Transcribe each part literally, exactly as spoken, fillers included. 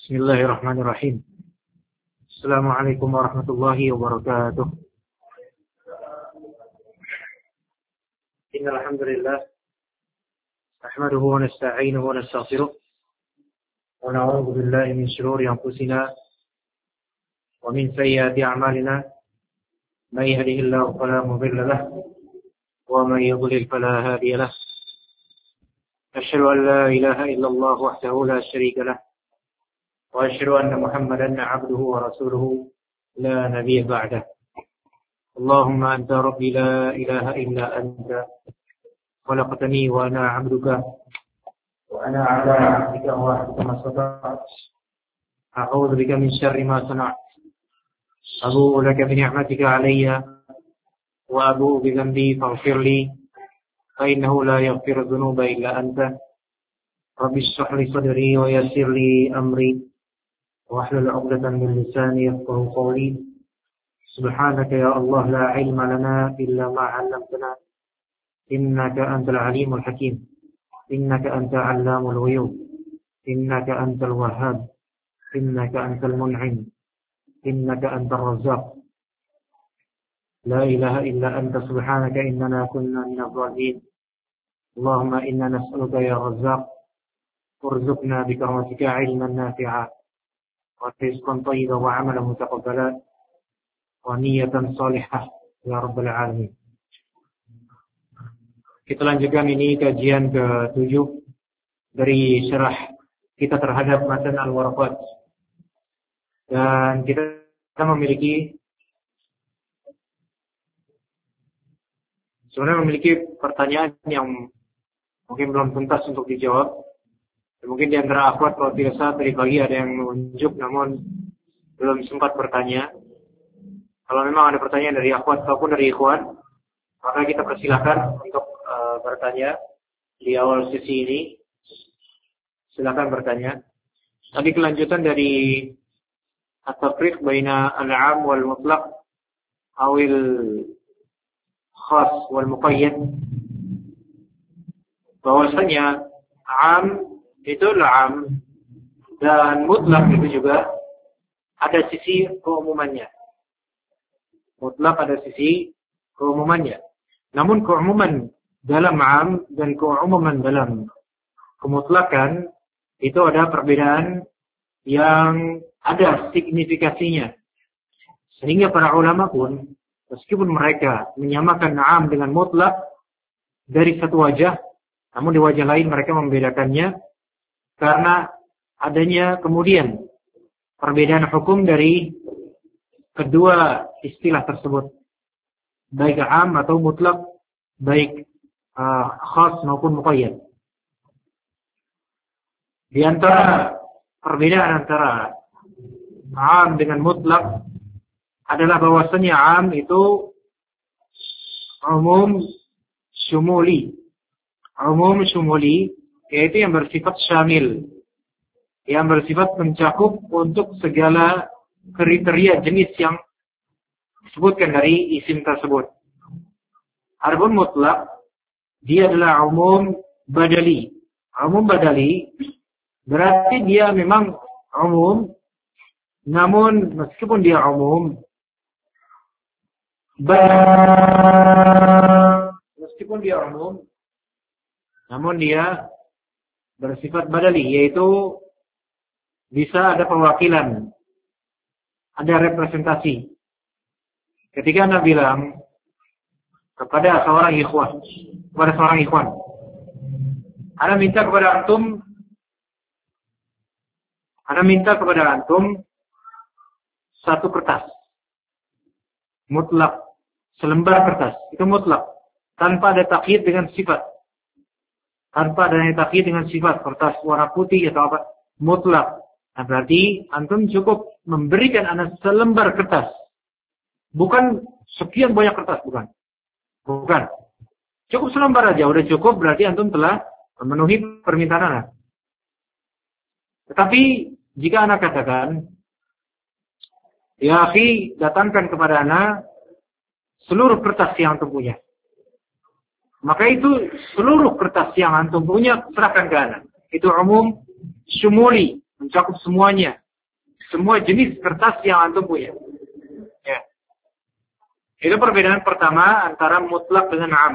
Bismillahirrahmanirrahim. Assalamualaikum warahmatullahi wabarakatuh. Innal hamdalillah nahmaduhu wa nasta'inuhu wa nastaghfiruh wa na'udzu billahi min shururi anfusina wa min sayyiati a'malina. May yahdihillahu fala mudilla lahu wa may yudlil fala hadiya lahu. Asyhadu an la ilaha illallah wahdahu la syarika lahu وأشهد أن محمدا عبده ورسوله لا نبي بعده. اللهم أنت ربي لا إله إلا أنت خلقتني وأنا عبدك وأنا على عهدك ووعدك ما استطعت أعوذ بك من شر ما صنعت أبوء لك بنعمتك علي وأبوء بذنبي فاغفر لي فإنه لا يغفر الذنوب إلا أنت. رب اشرح لي صدري ويسر لي أمري واحلل عقدة من لساني يفقهوا قولي. سبحانك يا الله لا علم لنا إلا ما علمتنا إنك أنت العليم الحكيم إنك أنت علام الغيوب إنك أنت الوهاب إنك أنت المنعم إنك أنت الرزاق لا إله إلا أنت سبحانك إننا كنا من الظالمين. اللهم إنا نسألك يا رزاق ارزقنا بكرمتك علما نافعا ورزقا طيبا وعملا متقبلا ونية صالحة ya rabbal alamin. Kita lanjutkan ini kajian ketujuh dari syarah kita terhadap matan al-waraqat. Dan kita memiliki sebenarnya memiliki pertanyaan yang mungkin belum tuntas untuk dijawab. Mungkin di antara akhwat kalau tidak salah tadi pagi ada yang menunjuk namun belum sempat bertanya. Kalau memang ada pertanyaan dari akhwat ataupun dari ikhwan, maka kita persilahkan untuk uh, bertanya di awal sesi ini. Silakan bertanya. Tadi kelanjutan dari at-tafriq baina al-'am wal mutlaq awil khas wal muqayyad. Bahwasanya 'am itu am dan mutlak itu juga ada sisi keumumannya. Mutlak ada sisi keumumannya. Namun keumuman dalam am dan keumuman dalam kemutlakan itu ada perbedaan yang ada signifikasinya. Sehingga para ulama pun meskipun mereka menyamakan am dengan mutlak dari satu wajah, namun di wajah lain mereka membedakannya karena adanya kemudian perbedaan hukum dari kedua istilah tersebut, baik am atau mutlak, baik uh, khas maupun muqayyad. Di antara perbedaan antara am dengan mutlak adalah bahwasanya am itu umum syumuli, umum syumuli yaitu yang bersifat syamil, yang bersifat mencakup untuk segala kriteria jenis yang disebutkan dari isim tersebut. Adapun mutlak, dia adalah umum badali. Umum badali berarti dia memang umum, namun meskipun dia umum, meskipun dia umum, namun dia bersifat badali, yaitu bisa ada perwakilan, ada representasi. Ketika Anda bilang kepada seorang ikhwan, kepada seorang ikhwan, Anda minta kepada antum, Anda minta kepada antum satu kertas, mutlak, selembar kertas, itu mutlak, tanpa ada takyid dengan sifat. Tanpa adanya takyid dengan sifat, kertas warna putih atau apa, mutlak. Nah, berarti antum cukup memberikan anak selembar kertas. Bukan sekian banyak kertas, bukan. Bukan. Cukup selembar aja, udah cukup, berarti antum telah memenuhi permintaan anak. Tetapi jika anak katakan, ya akhi, datangkan kepada anak seluruh kertas yang antum punya. Maka itu seluruh kertas yang antum punya serahkan ke anak. Itu umum syumuli, mencakup semuanya. Semua jenis kertas yang antum punya. Ya. Itu perbedaan pertama antara mutlak dengan am.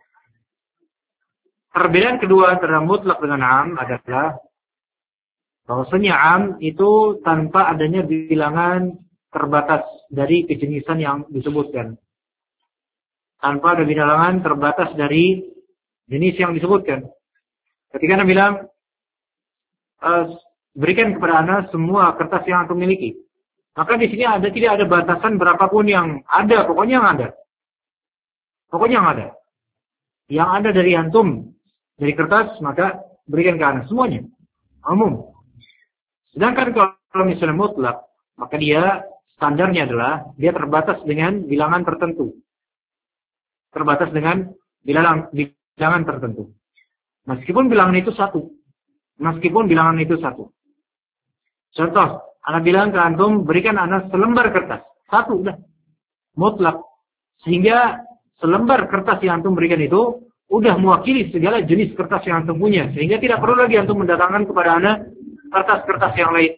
Perbedaan kedua antara mutlak dengan am adalah bahwasanya am itu tanpa adanya bilangan terbatas dari kejenisan yang disebutkan. Tanpa ada bilangan terbatas dari jenis yang disebutkan. Ketika Anda bilang, e, berikan kepada Anda semua kertas yang antum miliki. Maka di sini ada tidak ada batasan berapapun yang ada, pokoknya yang ada. Pokoknya yang ada. Yang ada dari antum, dari kertas, maka berikan ke Anda semuanya. Umum. Sedangkan kalau misalnya mutlak, maka dia standarnya adalah dia terbatas dengan bilangan tertentu. Terbatas dengan bilangan, bilangan tertentu. Meskipun bilangan itu satu. Meskipun bilangan itu satu. Contoh, Anda bilang ke antum, berikan Anda selembar kertas. Satu, udah. Mutlak. Sehingga selembar kertas yang antum berikan itu, udah mewakili segala jenis kertas yang antum punya. Sehingga tidak perlu lagi antum mendatangkan kepada Anda kertas-kertas yang lain.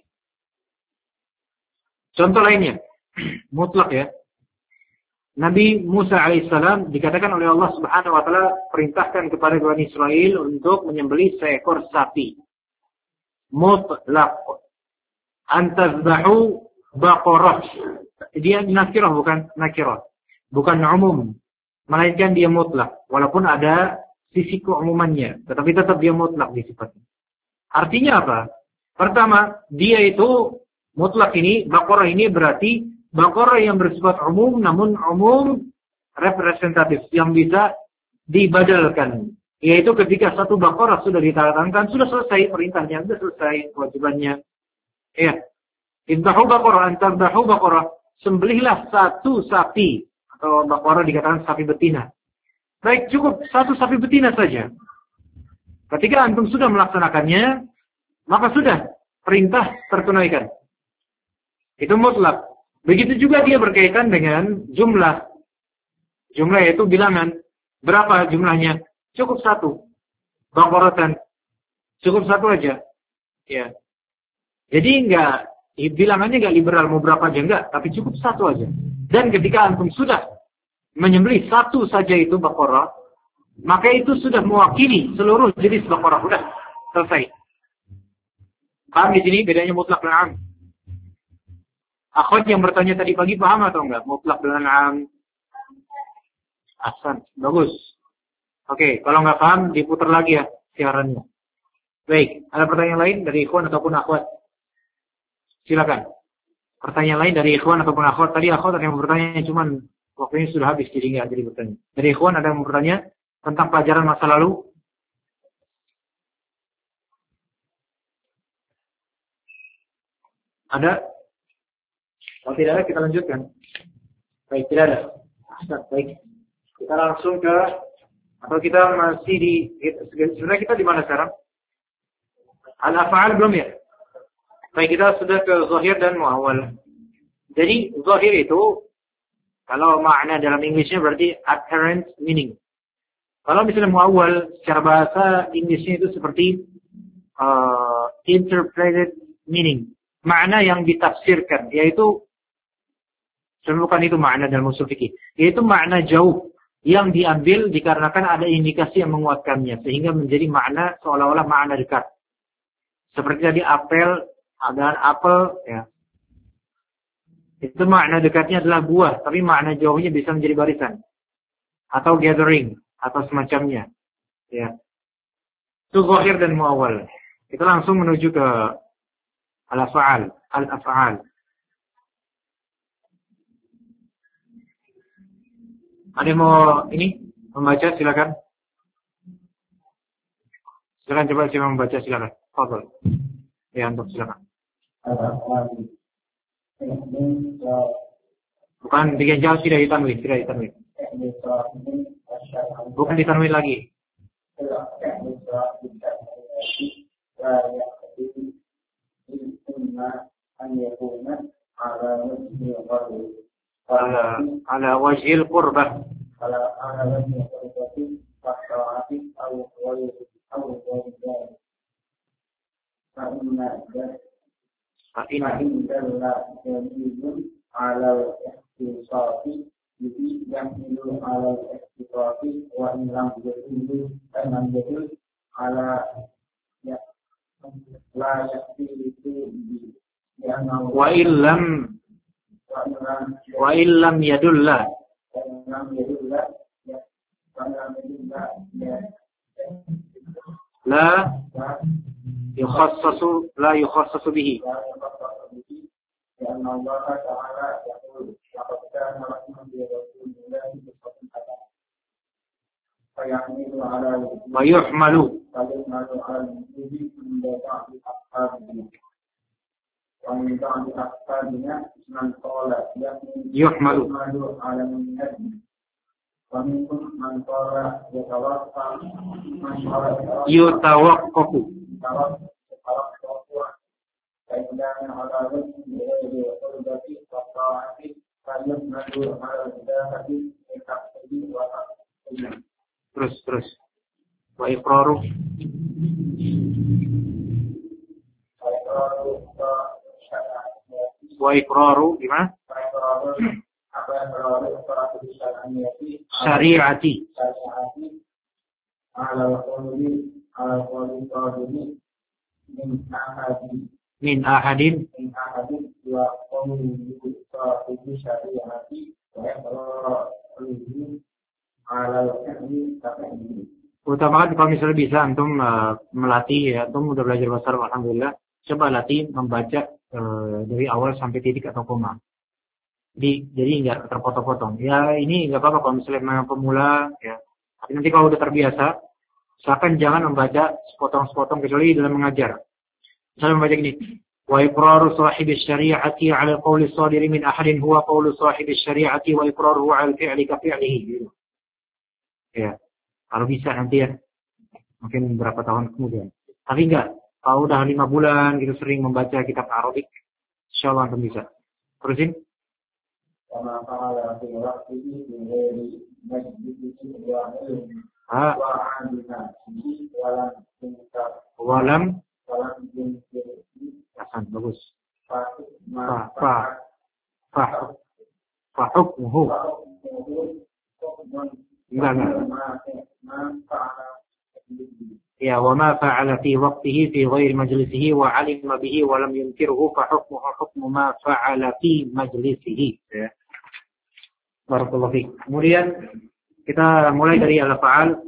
Contoh lainnya. Mutlak ya. Nabi Musa alaihissalam dikatakan oleh Allah Subhanahu wa taala perintahkan kepada Bani Israel untuk menyembelih seekor sapi. Mutlaq. Antazbahu baqarah. Dia nakirah bukan nakirah. Bukan umum. Melainkan dia mutlak. Walaupun ada sisi keumumannya. Tetapi tetap dia mutlak di sifatnya. Artinya apa? Pertama, dia itu mutlak ini, baqarah ini berarti baqarah yang bersifat umum, namun umum representatif yang bisa dibadalkan. Yaitu ketika satu baqarah sudah ditandatangkan, sudah selesai perintahnya, sudah selesai kewajibannya. Ya. Intahu baqarah, antardahu baqarah. Sembelihlah satu sapi. Atau baqarah dikatakan sapi betina. Baik, cukup satu sapi betina saja. Ketika antum sudah melaksanakannya, maka sudah perintah tertunaikan. Itu mutlak. Begitu juga dia berkaitan dengan jumlah. Jumlah yaitu bilangan. Berapa jumlahnya? Cukup satu. Baqaratan. Cukup satu aja. Ya. Jadi enggak, bilangannya enggak liberal mau berapa aja enggak, tapi cukup satu aja. Dan ketika antum sudah menyembelih satu saja itu baqarah, maka itu sudah mewakili seluruh jenis baqarah. Sudah selesai. Paham di sini bedanya mutlak dan am? Akhwat yang bertanya tadi pagi paham atau enggak? Mutlak dengan am. Ahsan, bagus. Oke, kalau enggak paham diputar lagi ya siarannya. Baik, ada pertanyaan lain dari ikhwan ataupun akhwat? Silakan. Pertanyaan lain dari ikhwan ataupun akhwat. Tadi akhwat ada yang bertanya, cuman waktunya sudah habis jadi enggak jadi bertanya. Dari ikhwan ada yang bertanya tentang pelajaran masa lalu? Ada? Kalau tidak ada, kita lanjutkan. Baik, tidak ada. Baik. Kita langsung ke, atau kita masih di, sebenarnya kita di mana sekarang? Al-af'al belum ya? Baik, kita sudah ke zahir dan muawwal. Jadi, zahir itu, kalau makna dalam Inggrisnya berarti apparent meaning. Kalau misalnya muawwal, secara bahasa Inggrisnya itu seperti uh, interpreted meaning. Makna yang ditafsirkan, yaitu bukan itu makna dalam usul fikih, yaitu makna jauh yang diambil dikarenakan ada indikasi yang menguatkannya sehingga menjadi makna seolah-olah makna dekat. Seperti tadi apel, ada apel, ya. Itu makna dekatnya adalah buah, tapi makna jauhnya bisa menjadi barisan atau gathering atau semacamnya. Ya. Itu zahir dan muawwal. Kita langsung menuju ke al-af'al, al-af'al. Ada yang mau ini membaca silakan. Silakan coba siapa membaca silakan. Fadhil. Ya, untuk silakan. Bukan bikin jauh, tidak ditanwin, tidak ditanwin. Bukan ditanwin lagi. Ala ala wajhil qurbah. Ala ala wajhil qurbati fa'ati aw wajhi aw wajhi. Karena Fa'in dalla dalilun ala al-ikhtisasi bihi yahmilu ala al-ikhtisasi wa in lam yadullu lam yadul ala ya la yakfi itu bihi wa illam wa illam yadulla lam yadulla ya wa lam yadulla ya la yukhassasu la yukhassasu bihi لأن الله تعالى يقول لقد كان لكم في رسول الله أسوة حسنة فيحمل على ويحمل فيحمل على الوجود من بعض أصحابنا ومن بعض أصحابنا من قال يحمل على النبي ومنكم من قال يتوقف من قال يتوقف فإن كان على وجه غير قربة والطاعة فيحمل على الإباحة لتحصيل وتحصيل. Terus terus. Wa iqraru. Wa iqraru gimana? Apa yang berlalu iqraru syariati. Syariati. Syariati. Ala qawli ala qawli qawli min ahadi. Min ahadin min ahadin wa qawli qawli syariati wa iqraru ala al-kahmi takani. Utamakan kalau misalnya bisa antum uh, melatih ya, antum udah belajar bahasa Arab alhamdulillah, coba latih membaca uh, dari awal sampai titik atau koma. Jadi jadi enggak terpotong-potong. Ya ini enggak apa-apa kalau misalnya memang pemula ya. Tapi nanti kalau udah terbiasa, usahakan jangan membaca sepotong-sepotong kecuali dalam mengajar. Misalnya membaca gini, wa iqraru sahibi syari'ati 'ala qawli sadiri min ahadin huwa qawlu sahibi syari'ati wa iqraruhu 'ala fi'li ka fi'lihi gitu. Ya. Kalau bisa nanti ya, mungkin beberapa tahun kemudian. Tapi enggak, kalau udah lima bulan gitu sering membaca kitab Arabik, insyaallah akan bisa. Terusin. Karena para laki-laki ini majlis wa ilm Ah. wa amina ini walam tingkat Walam. walam tingkat Hasan, bagus. fa Fa fa fa fa hukmuhu. Enggak enggak. Ya, wa ma fa'ala fi waqtihi fi ghairi majlisihi wa 'alima bihi wa lam yunkirhu fa hukmuhu hukmu ma fa'ala fi majlisihi. Ya. Barakallahu fiik. Kemudian kita mulai dari al-fa'al.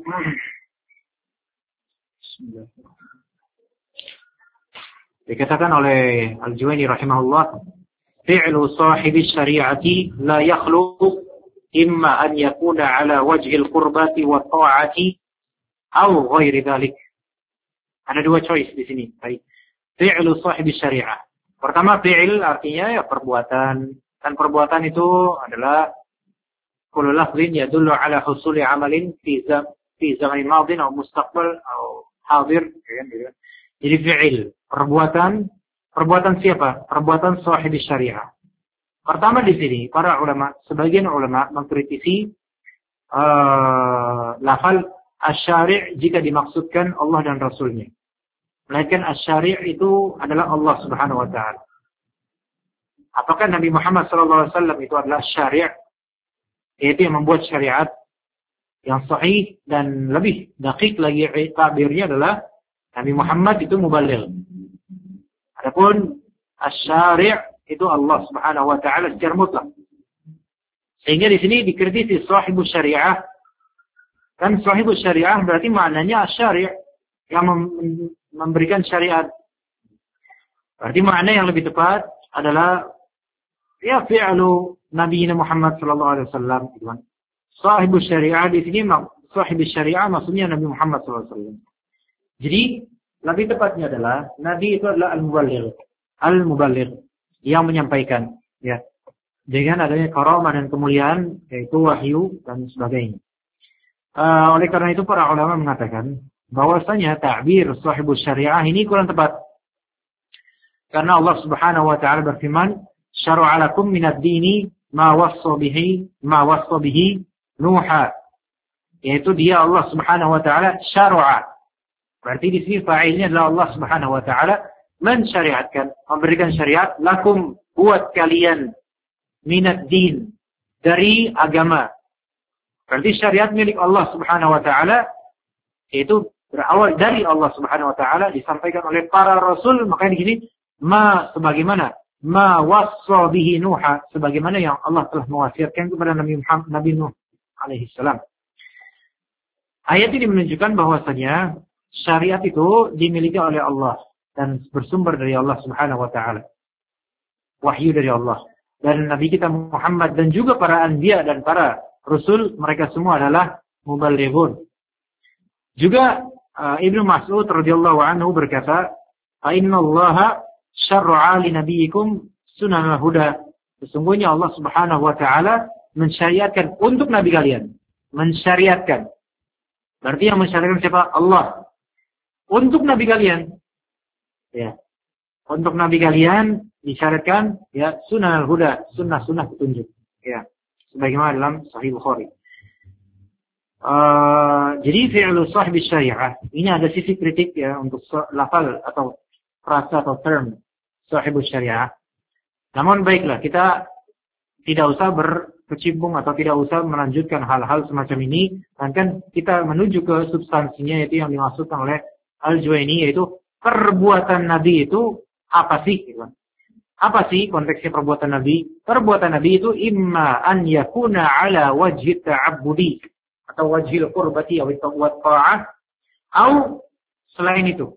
Bismillah. Dikatakan oleh Al-Juwayni rahimahullah, fi'lu sahibi syari'ati la yakhlu imma an yakuna ala wajhi al-qurbati wa ta'ati atau ghairi dhalik. Ada dua choice di sini. Baik. Fi'lu sahibi syari'ah. Pertama, fi'il artinya ya perbuatan, dan perbuatan itu adalah kullu lafzin yadullu ala husuli amalin fi zam fi zaman madin atau mustaqbal atau hadir, ya, jadi fi'il, perbuatan, perbuatan siapa? Perbuatan sahibi syariah. Pertama di sini para ulama, sebagian ulama mengkritisi uh, lafal asy-syari' jika dimaksudkan Allah dan Rasulnya. Melainkan asy-syari' itu adalah Allah Subhanahu wa taala. Apakah Nabi Muhammad sallallahu alaihi wasallam itu adalah syari'? Yaitu yang membuat syariat yang sahih dan lebih dakik lagi tabirnya adalah Nabi Muhammad itu mubaligh. Adapun asy-syari' itu Allah Subhanahu wa taala secara mutlak. Sehingga di sini dikritisi sahibus syariah. Kan sahibus syariah berarti maknanya asy-syari' yang memberikan syariat. Berarti makna yang lebih tepat adalah ya fi'lu Nabi Muhammad sallallahu alaihi wasallam. Sahibus syariah di sini sahibus syariah maksudnya Nabi Muhammad sallallahu alaihi wasallam. Jadi lebih tepatnya adalah Nabi itu adalah al-muballigh. Al-muballigh yang menyampaikan, ya, dengan adanya karamah dan kemuliaan, yaitu wahyu dan sebagainya. Uh, oleh karena itu para ulama mengatakan bahwasanya ta'bir sahibus syariah ini kurang tepat. Karena Allah Subhanahu wa taala berfirman, "Syara'a lakum minad dini ma wassa bihi ma wassa bihi Nuha." Yaitu dia Allah Subhanahu wa taala syara'a. Berarti di sini fa'ilnya adalah Allah Subhanahu wa taala mensyariatkan, memberikan syariat lakum buat kalian minad din dari agama. Berarti syariat milik Allah Subhanahu wa taala itu berawal dari Allah Subhanahu wa taala, disampaikan oleh para rasul. Makanya di sini ma sebagaimana ma wassa bihi Nuha, sebagaimana yang Allah telah mewasiatkan kepada Nabi Muhammad, Nabi Nuh alaihi salam. Ayat ini menunjukkan bahwasanya syariat itu dimiliki oleh Allah dan bersumber dari Allah Subhanahu wa taala. Wahyu dari Allah. Dan Nabi kita Muhammad dan juga para anbiya dan para rasul, mereka semua adalah muballighun. Juga uh, Ibnu Mas'ud radhiyallahu anhu berkata, "Fa innallaha syar'a li nabiyyikum sunanal huda." Sesungguhnya Allah Subhanahu wa taala mensyariatkan untuk nabi kalian. Mensyariatkan. Berarti yang mensyariatkan siapa? Allah. Untuk nabi kalian. Ya. Untuk nabi kalian disyariatkan ya sunanal huda, sunnah-sunnah petunjuk. Ya. Sebagaimana dalam Sahih Bukhari. Uh, jadi fi'lu sahbi syariah ini ada sisi kritik ya untuk lafal atau frasa atau term sahibus syariah. Namun baiklah, kita tidak usah berkecimpung atau tidak usah melanjutkan hal-hal semacam ini, melainkan kita menuju ke substansinya, yaitu yang dimaksudkan oleh Al-Juwaini, yaitu perbuatan Nabi itu apa sih? Gitu. Apa sih konteksnya perbuatan Nabi? Perbuatan Nabi itu imma an yakuna ala wajhi ta'abbudi atau wajhil qurbati atau ta'ah, atau selain itu.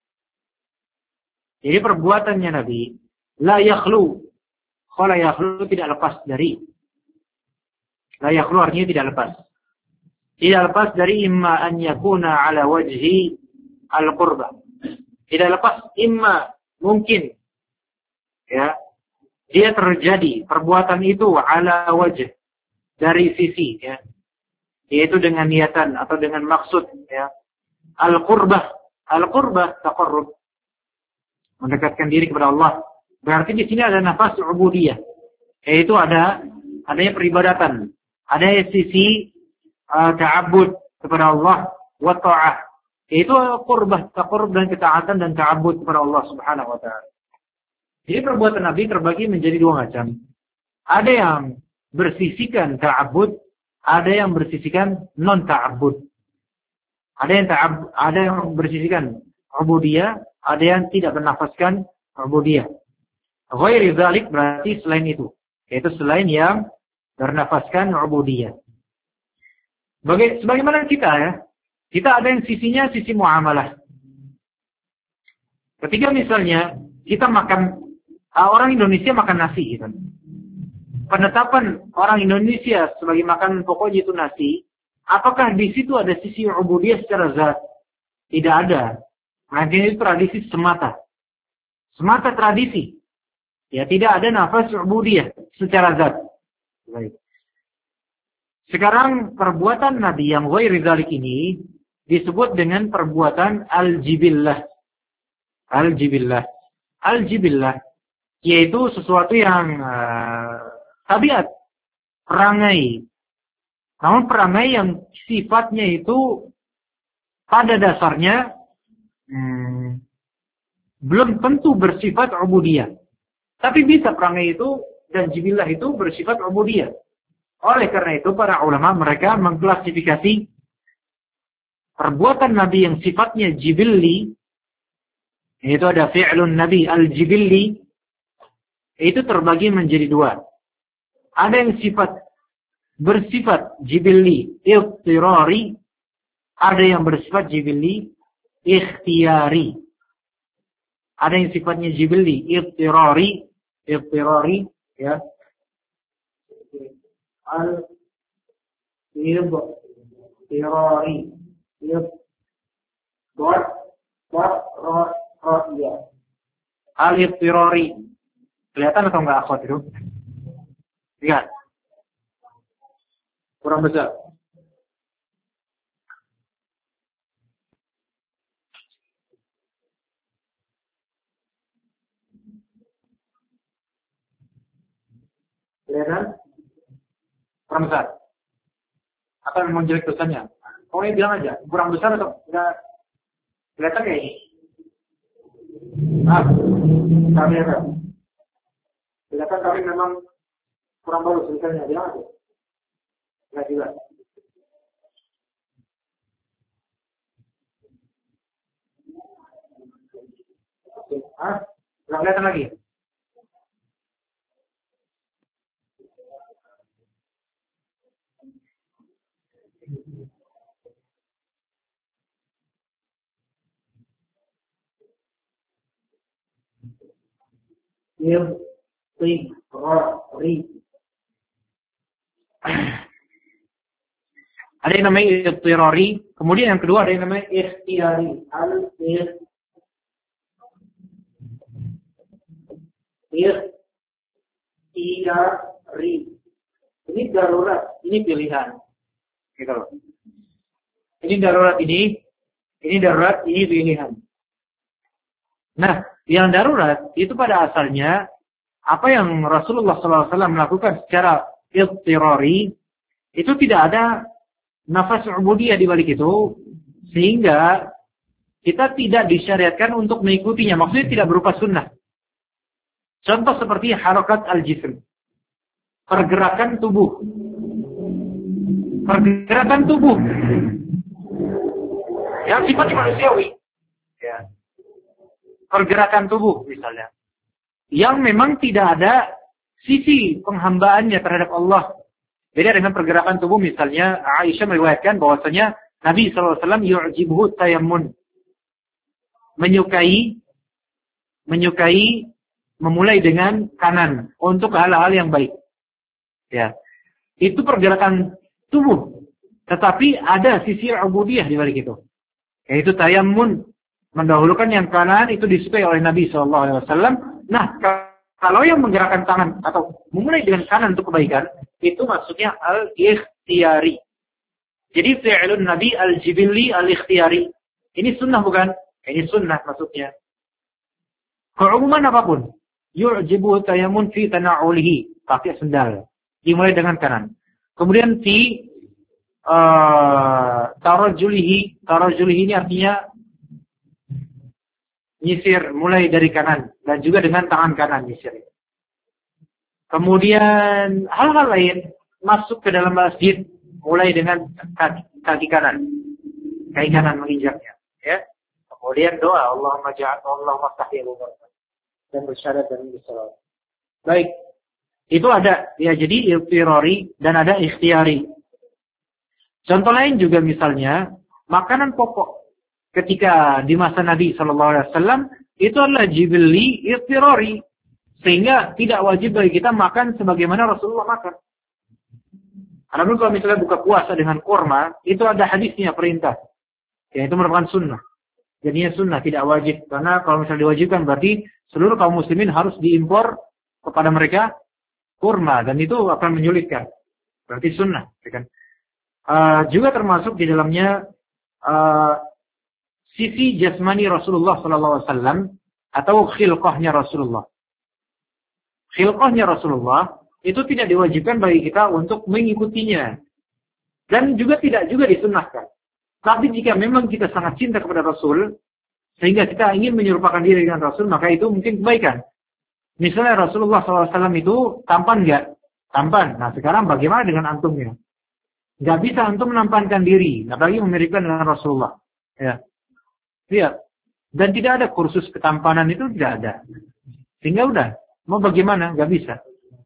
Jadi perbuatannya Nabi la yakhlu, khala yakhlu tidak lepas dari, la yakhlu artinya tidak lepas, tidak lepas dari imma an yakuna ala wajhi al-qurbah, tidak lepas imma mungkin ya dia terjadi perbuatan itu ala wajh dari sisi ya, yaitu dengan niatan atau dengan maksud ya al-qurbah, al-qurbah taqarrub, mendekatkan diri kepada Allah. Berarti di sini ada nafas ubudiyah, yaitu ada adanya peribadatan, ada sisi uh, ta'abbud kepada Allah wa ta'ah, yaitu qurbah, taqarrub dan ketaatan dan ta'abbud kepada Allah Subhanahu wa taala. Jadi perbuatan Nabi terbagi menjadi dua macam. Ada yang bersisikan ta'abbud, ada yang bersisikan non ta'abbud. Ada yang ta'abbud, ada yang bersisikan ubudiyah, ada yang tidak bernafaskan ubudiyah. Ghairi dzalik berarti selain itu, yaitu selain yang bernafaskan ubudiyah. Baga- sebagaimana kita ya, kita ada yang sisinya sisi muamalah. Ketika misalnya kita makan, orang Indonesia makan nasi gitu. Penetapan orang Indonesia sebagai makanan pokok yaitu nasi, apakah di situ ada sisi ubudiyah secara zat? Tidak ada. Maka itu tradisi semata. Semata tradisi. Ya, tidak ada nafas ubudiyah secara zat. Baik. Sekarang perbuatan Nabi yang ghairi dzalik ini disebut dengan perbuatan al-jibillah. Al-jibillah. Al-jibillah yaitu sesuatu yang uh, tabiat, perangai. Namun perangai yang sifatnya itu pada dasarnya hmm, belum tentu bersifat ubudiyah. Tapi bisa perangai itu dan jibillah itu bersifat ubudiyah. Oleh karena itu para ulama mereka mengklasifikasi perbuatan Nabi yang sifatnya jibilli, yaitu ada fi'lun Nabi al-jibilli, itu terbagi menjadi dua. Ada yang sifat bersifat jibilli iktirari, ada yang bersifat jibilli ikhtiyari. Ada yang sifatnya jibilli iktirari, iktirari ya. Al-iktirari. Dot dot ro ro ya. Al-iktirari. Kelihatan atau enggak akhwat itu? Lihat. Kurang besar. Kelihatan? Kurang besar. Atau memang jelek tulisannya? Pokoknya bilang aja. Kurang besar atau enggak? Kelihatan kayak ini? Ah, kami ada. Silakan kami memang kurang bagus misalnya dia ada. Enggak juga. Ah, enggak kelihatan lagi. Irtirari. Ada yang namanya irtirari, kemudian yang kedua ada yang namanya ikhtiyari. Al-ikhtiyari. Ini darurat, ini pilihan. Gitu loh. Ini darurat ini, ini darurat, ini pilihan. Nah, yang darurat itu pada asalnya apa yang Rasulullah shallallahu alaihi wasallam melakukan secara irtirari itu tidak ada nafas ubudiyah di balik itu, sehingga kita tidak disyariatkan untuk mengikutinya. Maksudnya tidak berupa sunnah. Contoh seperti harakat al-jism, pergerakan tubuh, pergerakan tubuh yang sifatnya manusiawi, ya. Pergerakan tubuh misalnya, yang memang tidak ada sisi penghambaannya terhadap Allah. Beda dengan pergerakan tubuh misalnya Aisyah meriwayatkan bahwasanya Nabi shallallahu alaihi wasallam yu'jibuhu tayammun, menyukai menyukai memulai dengan kanan untuk hal-hal yang baik. Ya. Itu pergerakan tubuh, tetapi ada sisi ubudiyah di balik itu. Yaitu tayammun, mendahulukan yang kanan, itu disukai oleh Nabi shallallahu alaihi wasallam. Nah, kalau yang menggerakkan tangan atau memulai dengan kanan untuk kebaikan, itu maksudnya al-ikhtiyari. Jadi fi'lun Nabi al-jibilli al-ikhtiyari. Ini sunnah bukan? Ini sunnah maksudnya. Keumuman apapun. Yu'jibu tayamun fi tana'ulihi. Pakai sendal. Dimulai dengan kanan. Kemudian fi uh, tarajulihi. Tarajulihi ini artinya nyisir mulai dari kanan. Dan juga dengan tangan kanan nyisir. Kemudian hal-hal lain masuk ke dalam masjid mulai dengan kaki, kaki kanan, kaki kanan menginjaknya, ya. Kemudian doa Allahumma ja'al Allahumma tahiyyu dan bersyahadat dan bersalat. Baik, itu ada ya. Jadi irtirari dan ada ikhtiyari. Contoh lain juga misalnya makanan pokok ketika di masa Nabi Shallallahu Alaihi Wasallam itu adalah jibilli irtirari. Sehingga tidak wajib bagi kita makan sebagaimana Rasulullah makan. Adapun kalau misalnya buka puasa dengan kurma, itu ada hadisnya perintah. Ya, itu merupakan sunnah. Jadinya sunnah, tidak wajib. Karena kalau misalnya diwajibkan berarti seluruh kaum muslimin harus diimpor kepada mereka kurma. Dan itu akan menyulitkan. Berarti sunnah. Ya kan? uh, juga termasuk di dalamnya uh, sisi jasmani Rasulullah shallallahu alaihi wasallam atau khilqahnya Rasulullah. Khilqahnya Rasulullah itu tidak diwajibkan bagi kita untuk mengikutinya. Dan juga tidak juga disunnahkan. Tapi jika memang kita sangat cinta kepada Rasul, sehingga kita ingin menyerupakan diri dengan Rasul, maka itu mungkin kebaikan. Misalnya Rasulullah shallallahu alaihi wasallam itu tampan enggak? Tampan. Nah sekarang bagaimana dengan antumnya? Enggak bisa antum menampankan diri, apalagi memiripkan dengan Rasulullah. Ya. Lihat. Dan tidak ada kursus ketampanan itu, tidak ada. Sehingga udah. Mau bagaimana? Gak bisa.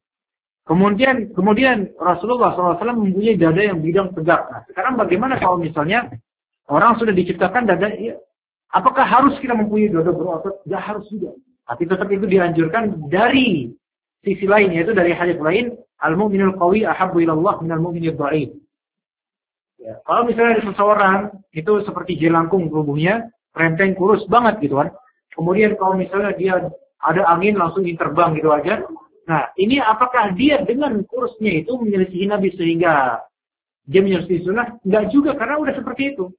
Kemudian kemudian Rasulullah shallallahu alaihi wasallam mempunyai dada yang bidang tegak. Nah, sekarang bagaimana kalau misalnya orang sudah diciptakan dada, ya, apakah harus kita mempunyai dada berotot? Gak harus juga. Tapi tetap itu dianjurkan dari sisi lain, yaitu dari hadis lain, al-mu'minul qawi ahabbu ilallah minal mu'minid dha'if. Ya, kalau misalnya ada seseorang itu seperti jelangkung tubuhnya, rempeng kurus banget gitu kan. Kemudian kalau misalnya dia ada angin langsung terbang gitu aja. Nah, ini apakah dia dengan kurusnya itu menyelisihi Nabi sehingga dia menyelisihi sunnah? Enggak juga, karena udah seperti itu.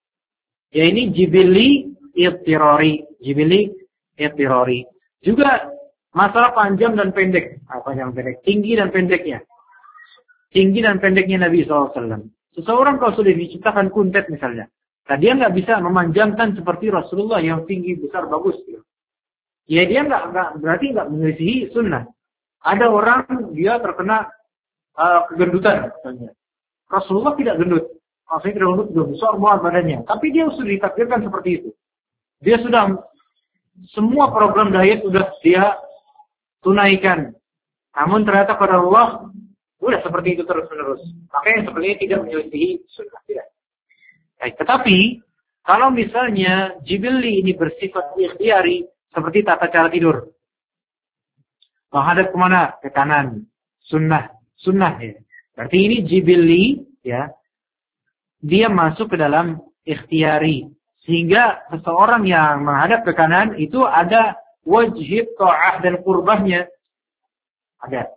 Ya ini jibili irtirari. Jibili irtirari. Juga masalah panjang dan pendek. Ah, panjang dan pendek. Tinggi dan pendeknya. Tinggi dan pendeknya Nabi shallallahu alaihi wasallam. Seseorang kalau sudah diciptakan kuntet misalnya. Nah, dia nggak bisa memanjangkan seperti Rasulullah yang tinggi, besar, bagus. Gitu. ya dia nggak nggak berarti nggak menyelisihi sunnah. Ada orang dia terkena uh, kegendutan, misalnya. Rasulullah tidak gendut, maksudnya tidak gendut, sudah besar banget badannya. Tapi dia sudah ditakdirkan seperti itu. Dia sudah semua program diet sudah dia tunaikan. Namun ternyata pada Allah udah seperti itu terus menerus. Makanya sepertinya tidak menyelisihi sunnah, tidak. Baik, tetapi kalau misalnya jibilli ini bersifat ikhtiyari, seperti tata cara tidur. Menghadap kemana? Ke kanan. Sunnah. Sunnah ya. Berarti ini jibilli ya. Dia masuk ke dalam ikhtiyari. Sehingga seseorang yang menghadap ke kanan itu ada wajib, ta'ah dan qurbahnya. Ada.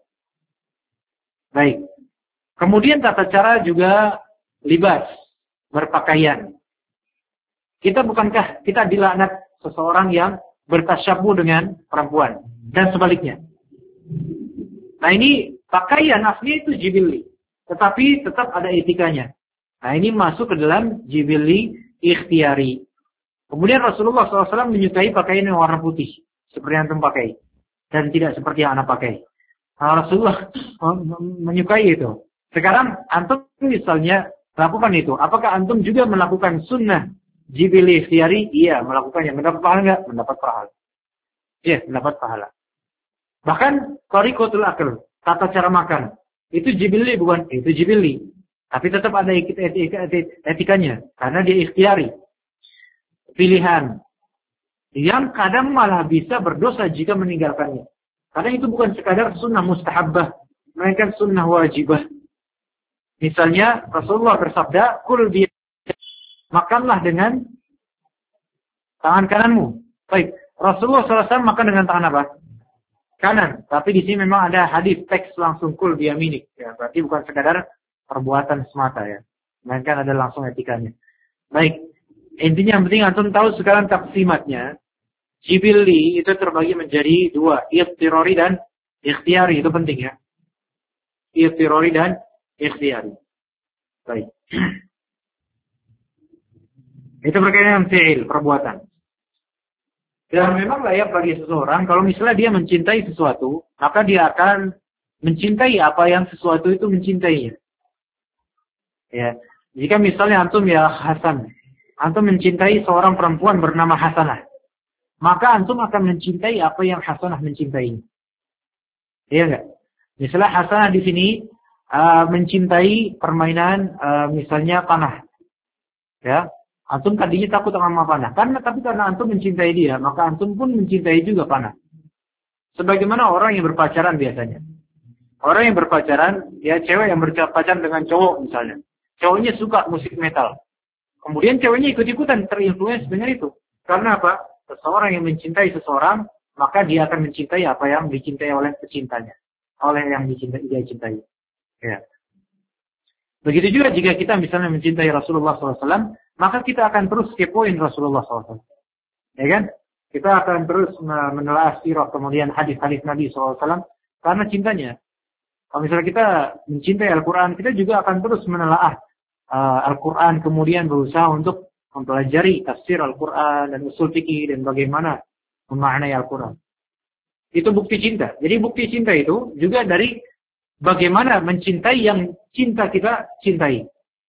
Baik. Kemudian tata cara juga libas. Berpakaian. Kita bukankah kita dilaknat seseorang yang bertasyabuh dengan perempuan. Dan sebaliknya. Nah ini pakaian asli itu jibilli. Tetapi tetap ada etikanya. Nah ini masuk ke dalam jibilli ikhtiyari. Kemudian Rasulullah shallallahu alaihi wasallam menyukai pakaian yang warna putih. Seperti yang antum pakai. Dan tidak seperti yang anak pakai. Nah, Rasulullah menyukai itu. Sekarang antum misalnya lakukan itu. Apakah antum juga melakukan sunnah jibilli ikhtiyari? Iya, melakukannya. Mendapat pahala enggak? Mendapat pahala. Iya, mendapat pahala. Bahkan tariqatul akal, tata cara makan. Itu jibilli bukan? Itu jibilli. Tapi tetap ada etikanya. Karena dia ikhtiyari. Pilihan. Yang kadang malah bisa berdosa jika meninggalkannya. Karena itu bukan sekadar sunnah mustahabbah. Melainkan sunnah wajibah. Misalnya Rasulullah bersabda, kul bi makanlah dengan tangan kananmu. Baik. Rasulullah shallallahu alaihi wasallam makan dengan tangan apa? Kanan. Tapi di sini memang ada hadis teks langsung kul biyaminik. Ya, berarti bukan sekadar perbuatan semata ya. Melainkan ada langsung etikanya. Baik. Intinya yang penting antum tahu sekarang taksimatnya. Jibilli itu terbagi menjadi dua. Ikhtiyari dan ikhtiyari. Itu penting ya. Ikhtiyari dan ikhtiyari. Baik. Itu berkaitan dengan fi'il, perbuatan. Dan memang layak bagi seseorang, kalau misalnya dia mencintai sesuatu, maka dia akan mencintai apa yang sesuatu itu mencintainya. Ya, jika misalnya antum ya Hasan, antum mencintai seorang perempuan bernama Hasanah, maka antum akan mencintai apa yang Hasanah mencintainya. Iya enggak? Misalnya Hasanah di sini uh, mencintai permainan uh, misalnya panah. Ya. Antum tadinya takut sama panah. Karena tapi karena antum mencintai dia, maka antum pun mencintai juga panah. Sebagaimana orang yang berpacaran biasanya. Orang yang berpacaran, ya cewek yang berpacaran dengan cowok misalnya. Cowoknya suka musik metal. Kemudian ceweknya ikut-ikutan terinfluence dengan itu. Karena apa? Seseorang yang mencintai seseorang, maka dia akan mencintai apa yang dicintai oleh pecintanya. Oleh yang dicintai, dia cintai. Ya. Begitu juga jika kita misalnya mencintai Rasulullah shallallahu alaihi wasallam, maka kita akan terus kepoin Rasulullah shallallahu alaihi wasallam. Ya kan? Kita akan terus menelaah sirah kemudian hadis-hadis Nabi shallallahu alaihi wasallam karena cintanya. Kalau misalnya kita mencintai Al-Quran, kita juga akan terus menelaah uh, Al-Quran kemudian berusaha untuk mempelajari tafsir Al-Quran dan usul fikih dan bagaimana memaknai Al-Quran. Itu bukti cinta. Jadi bukti cinta itu juga dari bagaimana mencintai yang cinta kita cintai.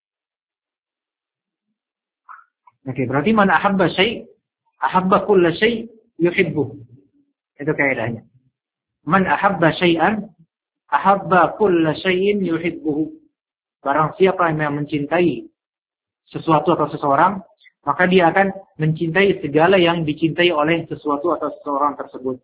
Oke, berarti man ahabba syai' ahabba kulla syai' yuhibbuh. Itu kaidahnya. Man ahabba syai'an ahabba kulla syai'in yuhibbuhu. Barang siapa yang mencintai sesuatu atau seseorang, maka dia akan mencintai segala yang dicintai oleh sesuatu atau seseorang tersebut.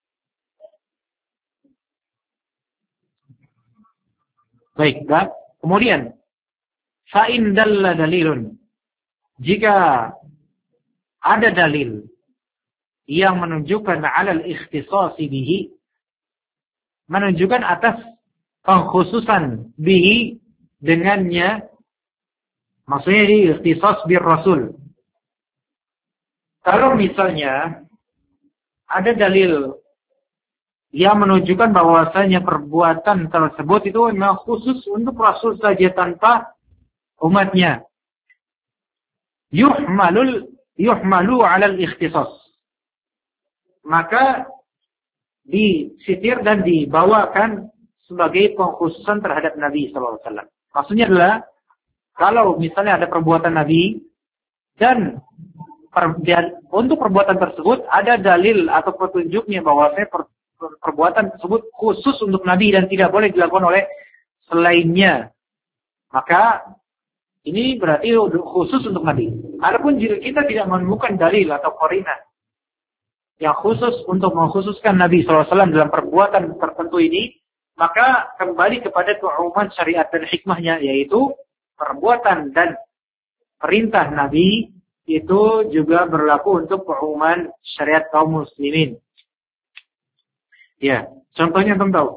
Baik, dan kemudian fa'in dalla dalilun. Jika ada dalil yang menunjukkan 'alal ikhtisasi bihi, menunjukkan atas pengkhususan bihi dengannya, maksudnya di ikhtisas bir Rasul. Kalau misalnya ada dalil yang menunjukkan bahwasanya perbuatan tersebut itu memang khusus untuk Rasul saja tanpa umatnya. Yuhmalul yuhmalu 'alal ikhtisas. maka disitir dan dibawakan sebagai pengkhususan terhadap Nabi sallallahu alaihi wasallam. Maksudnya adalah kalau misalnya ada perbuatan Nabi dan per, dan untuk perbuatan tersebut ada dalil atau petunjuknya bahwasanya per, per, perbuatan tersebut khusus untuk Nabi dan tidak boleh dilakukan oleh selainnya, maka ini berarti khusus untuk Nabi. Adapun jika kita tidak menemukan dalil atau qarinah yang khusus untuk mengkhususkan Nabi sallallahu alaihi wasallam dalam perbuatan tertentu ini, maka kembali kepada keumuman syariat dan hikmahnya, yaitu perbuatan dan perintah Nabi itu juga berlaku untuk keumuman syariat kaum muslimin. Ya, contohnya antum tahu.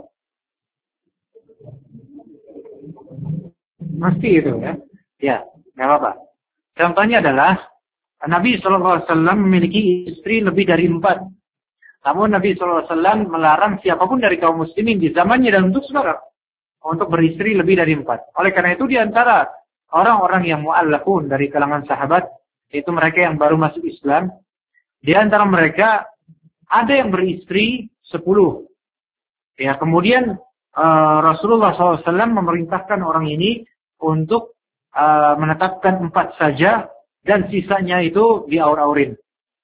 Mesti itu ya. Ya, nggak apa-apa. Contohnya adalah Nabi shallallahu alaihi wasallam memiliki istri lebih dari empat. Namun Nabi shallallahu alaihi wasallam melarang siapapun dari kaum muslimin di zamannya dan untuk sekarang untuk beristri lebih dari empat. Oleh karena itu di antara orang-orang yang mu'allafun dari kalangan sahabat, yaitu mereka yang baru masuk Islam, di antara mereka ada yang beristri sepuluh. Ya, kemudian uh, Rasulullah shallallahu alaihi wasallam memerintahkan orang ini untuk uh, menetapkan empat saja dan sisanya itu diaur-aurin.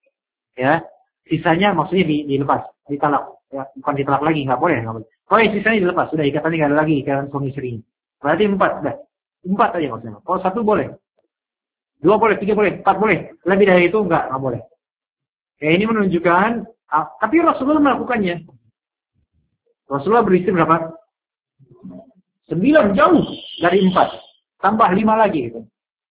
Ya, sisanya maksudnya dilepas, ditalak. Ya, bukan ditalak lagi, nggak boleh, nggak boleh. Oh, ya, sisanya dilepas, sudah ikatannya nggak ada lagi ikatan suami istri. Berarti empat, dah. Empat aja maksudnya. Kalau satu boleh, dua boleh, tiga boleh, empat boleh. Lebih dari itu nggak, nggak boleh. Ya, ini menunjukkan, ah, tapi Rasulullah melakukannya. Rasulullah beristri berapa? Sembilan, jauh dari empat. Tambah lima lagi. Gitu.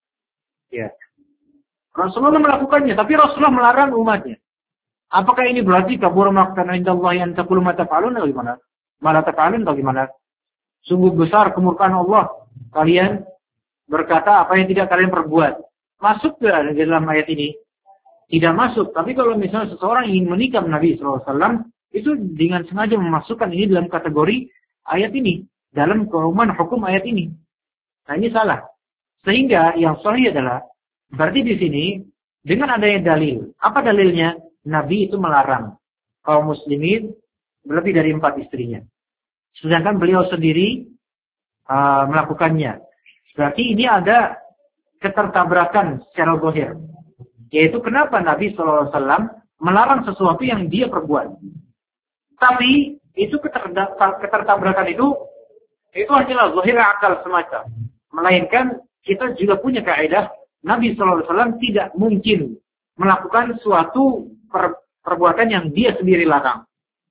Ya. Rasulullah melakukannya, tapi Rasulullah melarang umatnya. Apakah ini berarti kabur maqtan indallahi an taqulu ma taf'alun atau gimana? Malah taf'alun atau gimana? Sungguh besar kemurkaan Allah kalian berkata apa yang tidak kalian perbuat. Masuk ke dalam ayat ini? Tidak masuk. Tapi kalau misalnya seseorang ingin menikah Nabi shallallahu alaihi wasallam, itu dengan sengaja memasukkan ini dalam kategori ayat ini, dalam keumuman hukum ayat ini. Nah, ini salah. Sehingga yang sahih adalah berarti di sini dengan adanya dalil. Apa dalilnya? Nabi itu melarang kaum muslimin lebih dari empat istrinya. Sedangkan beliau sendiri uh, melakukannya. Berarti ini ada ketertabrakan secara zahir. Yaitu kenapa Nabi shallallahu alaihi wasallam melarang sesuatu yang dia perbuat. Tapi itu ketertabrakan itu itu hanyalah zahir akal semata. Melainkan kita juga punya kaidah Nabi shallallahu alaihi wasallam tidak mungkin melakukan suatu per, perbuatan yang dia sendiri larang.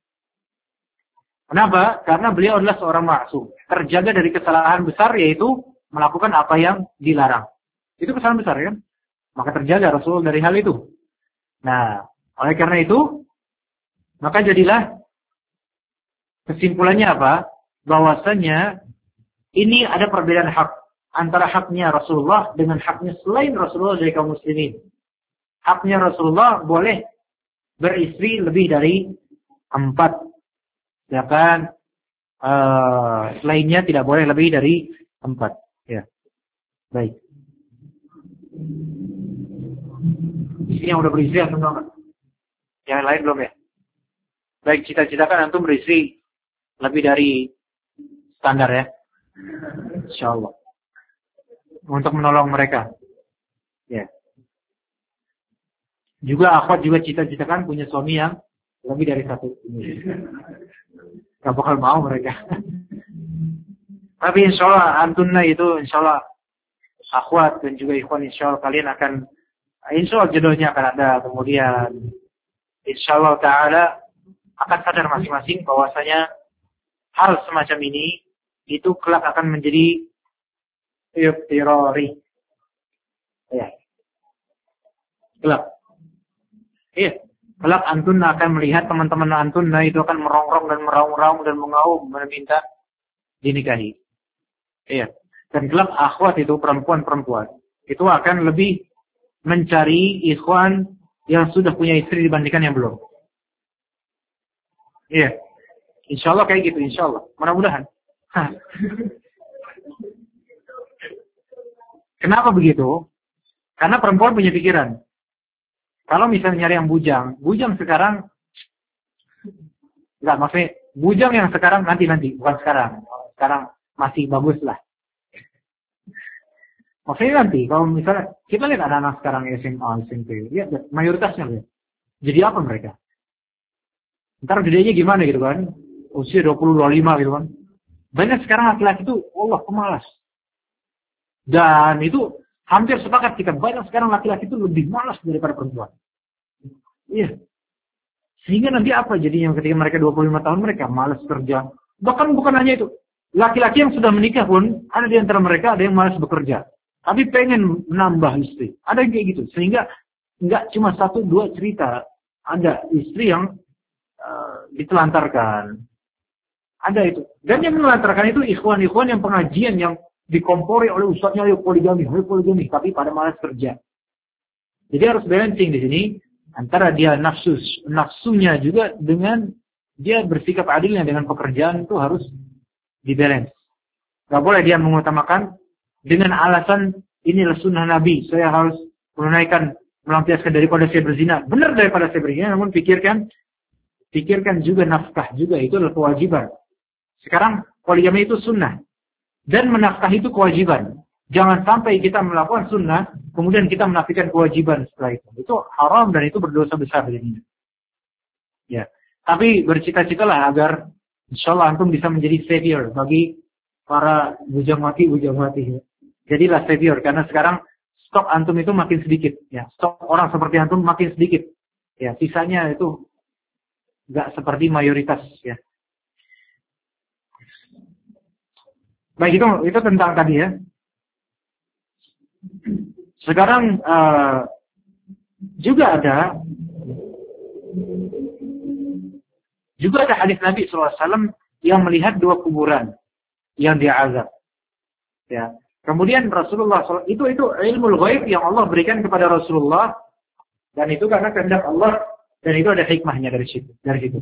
Kenapa? Karena beliau adalah seorang maksum, terjaga dari kesalahan besar, yaitu melakukan apa yang dilarang. Itu kesalahan besar, kan? Maka terjaga Rasul dari hal itu. Nah, oleh karena itu, maka jadilah kesimpulannya apa? Bahwasanya ini ada perbedaan hak antara haknya Rasulullah dengan haknya selain Rasulullah dari kaum muslimin. Haknya Rasulullah boleh beristri lebih dari empat. Sedangkan uh, lainnya tidak boleh lebih dari empat. Ya, baik. Di sini yang udah beristri atau enggak? Yang lain belum ya? Baik, cita-citakan antum beristri lebih dari standar ya. Insyaallah. Untuk menolong mereka. Ya. Juga akhwat juga cita-citakan punya suami yang lebih dari satu. Gak bakal mau mereka. Tapi insya Allah antunna itu insya Allah akhwat dan juga ikhwan insya Allah kalian akan insya Allah jodohnya akan ada. Kemudian insya Allah Ta'ala akan sadar masing-masing bahwasanya hal semacam ini itu kelak akan menjadi iftirari. Ya. Kelak. Iya, kelak antun akan melihat teman-teman antun itu akan merongrong dan meraung-raung dan mengaum meminta dinikahi. Iya. Dan kelak akhwat itu perempuan-perempuan itu akan lebih mencari ikhwan yang sudah punya istri dibandingkan yang belum. Iya. Insya Allah kayak gitu, insya Allah. Mudah-mudahan. Kenapa begitu? Karena perempuan punya pikiran. Kalau misalnya nyari yang bujang, bujang sekarang Enggak, maksudnya bujang yang sekarang nanti-nanti, bukan sekarang. Sekarang masih bagus lah. Maksudnya nanti, kalau misalnya, kita lihat anak-anak sekarang S M A, S M P, lihat mayoritasnya lihat. Jadi apa mereka? Ntar gedenya gimana gitu kan? Usia dua puluh, dua puluh lima gitu kan. Banyak sekarang laki-laki itu, Allah pemalas. Dan itu hampir sepakat kita, banyak sekarang laki-laki itu lebih malas daripada perempuan. Iya. Sehingga nanti apa jadinya ketika mereka dua puluh lima tahun mereka malas kerja. Bahkan bukan hanya itu. Laki-laki yang sudah menikah pun, ada di antara mereka ada yang malas bekerja. Tapi pengen menambah istri. Ada yang kayak gitu. Sehingga nggak cuma satu dua cerita. Ada istri yang uh, ditelantarkan. Ada itu. Dan yang menelantarkan itu ikhwan-ikhwan yang pengajian yang dikompori oleh ustadznya, ayo poligami, ayo poligami. Tapi pada malas kerja. Jadi harus balancing di sini. Antara dia nafsu, nafsunya juga dengan dia bersikap adilnya dengan pekerjaan itu harus dibalance. Gak boleh dia mengutamakan dengan alasan inilah sunnah Nabi. Saya harus menunaikan, melampiaskan daripada saya berzina. Benar daripada saya berzina, namun pikirkan, pikirkan juga nafkah juga itu adalah kewajiban. Sekarang poligami itu sunnah dan menafkah itu kewajiban. Jangan sampai kita melakukan sunnah, kemudian kita menafikan kewajiban setelah itu. Itu haram dan itu berdosa besar jadinya. Ya, tapi bercita-citalah agar insyaallah antum bisa menjadi savior bagi para bujang-mati-bujang-mati. Jadilah savior karena sekarang stok antum itu makin sedikit. Ya, stok orang seperti antum makin sedikit. Ya, sisanya itu enggak seperti mayoritas. Ya. Baik, itu itu tentang tadi ya. Sekarang uh, juga ada juga ada hadis Nabi shallallahu alaihi wasallam yang melihat dua kuburan yang diazab. Ya. Kemudian Rasulullah shallallahu alaihi wasallam itu itu ilmu ghaib yang Allah berikan kepada Rasulullah dan itu karena kehendak Allah dan itu ada hikmahnya dari situ dari situ.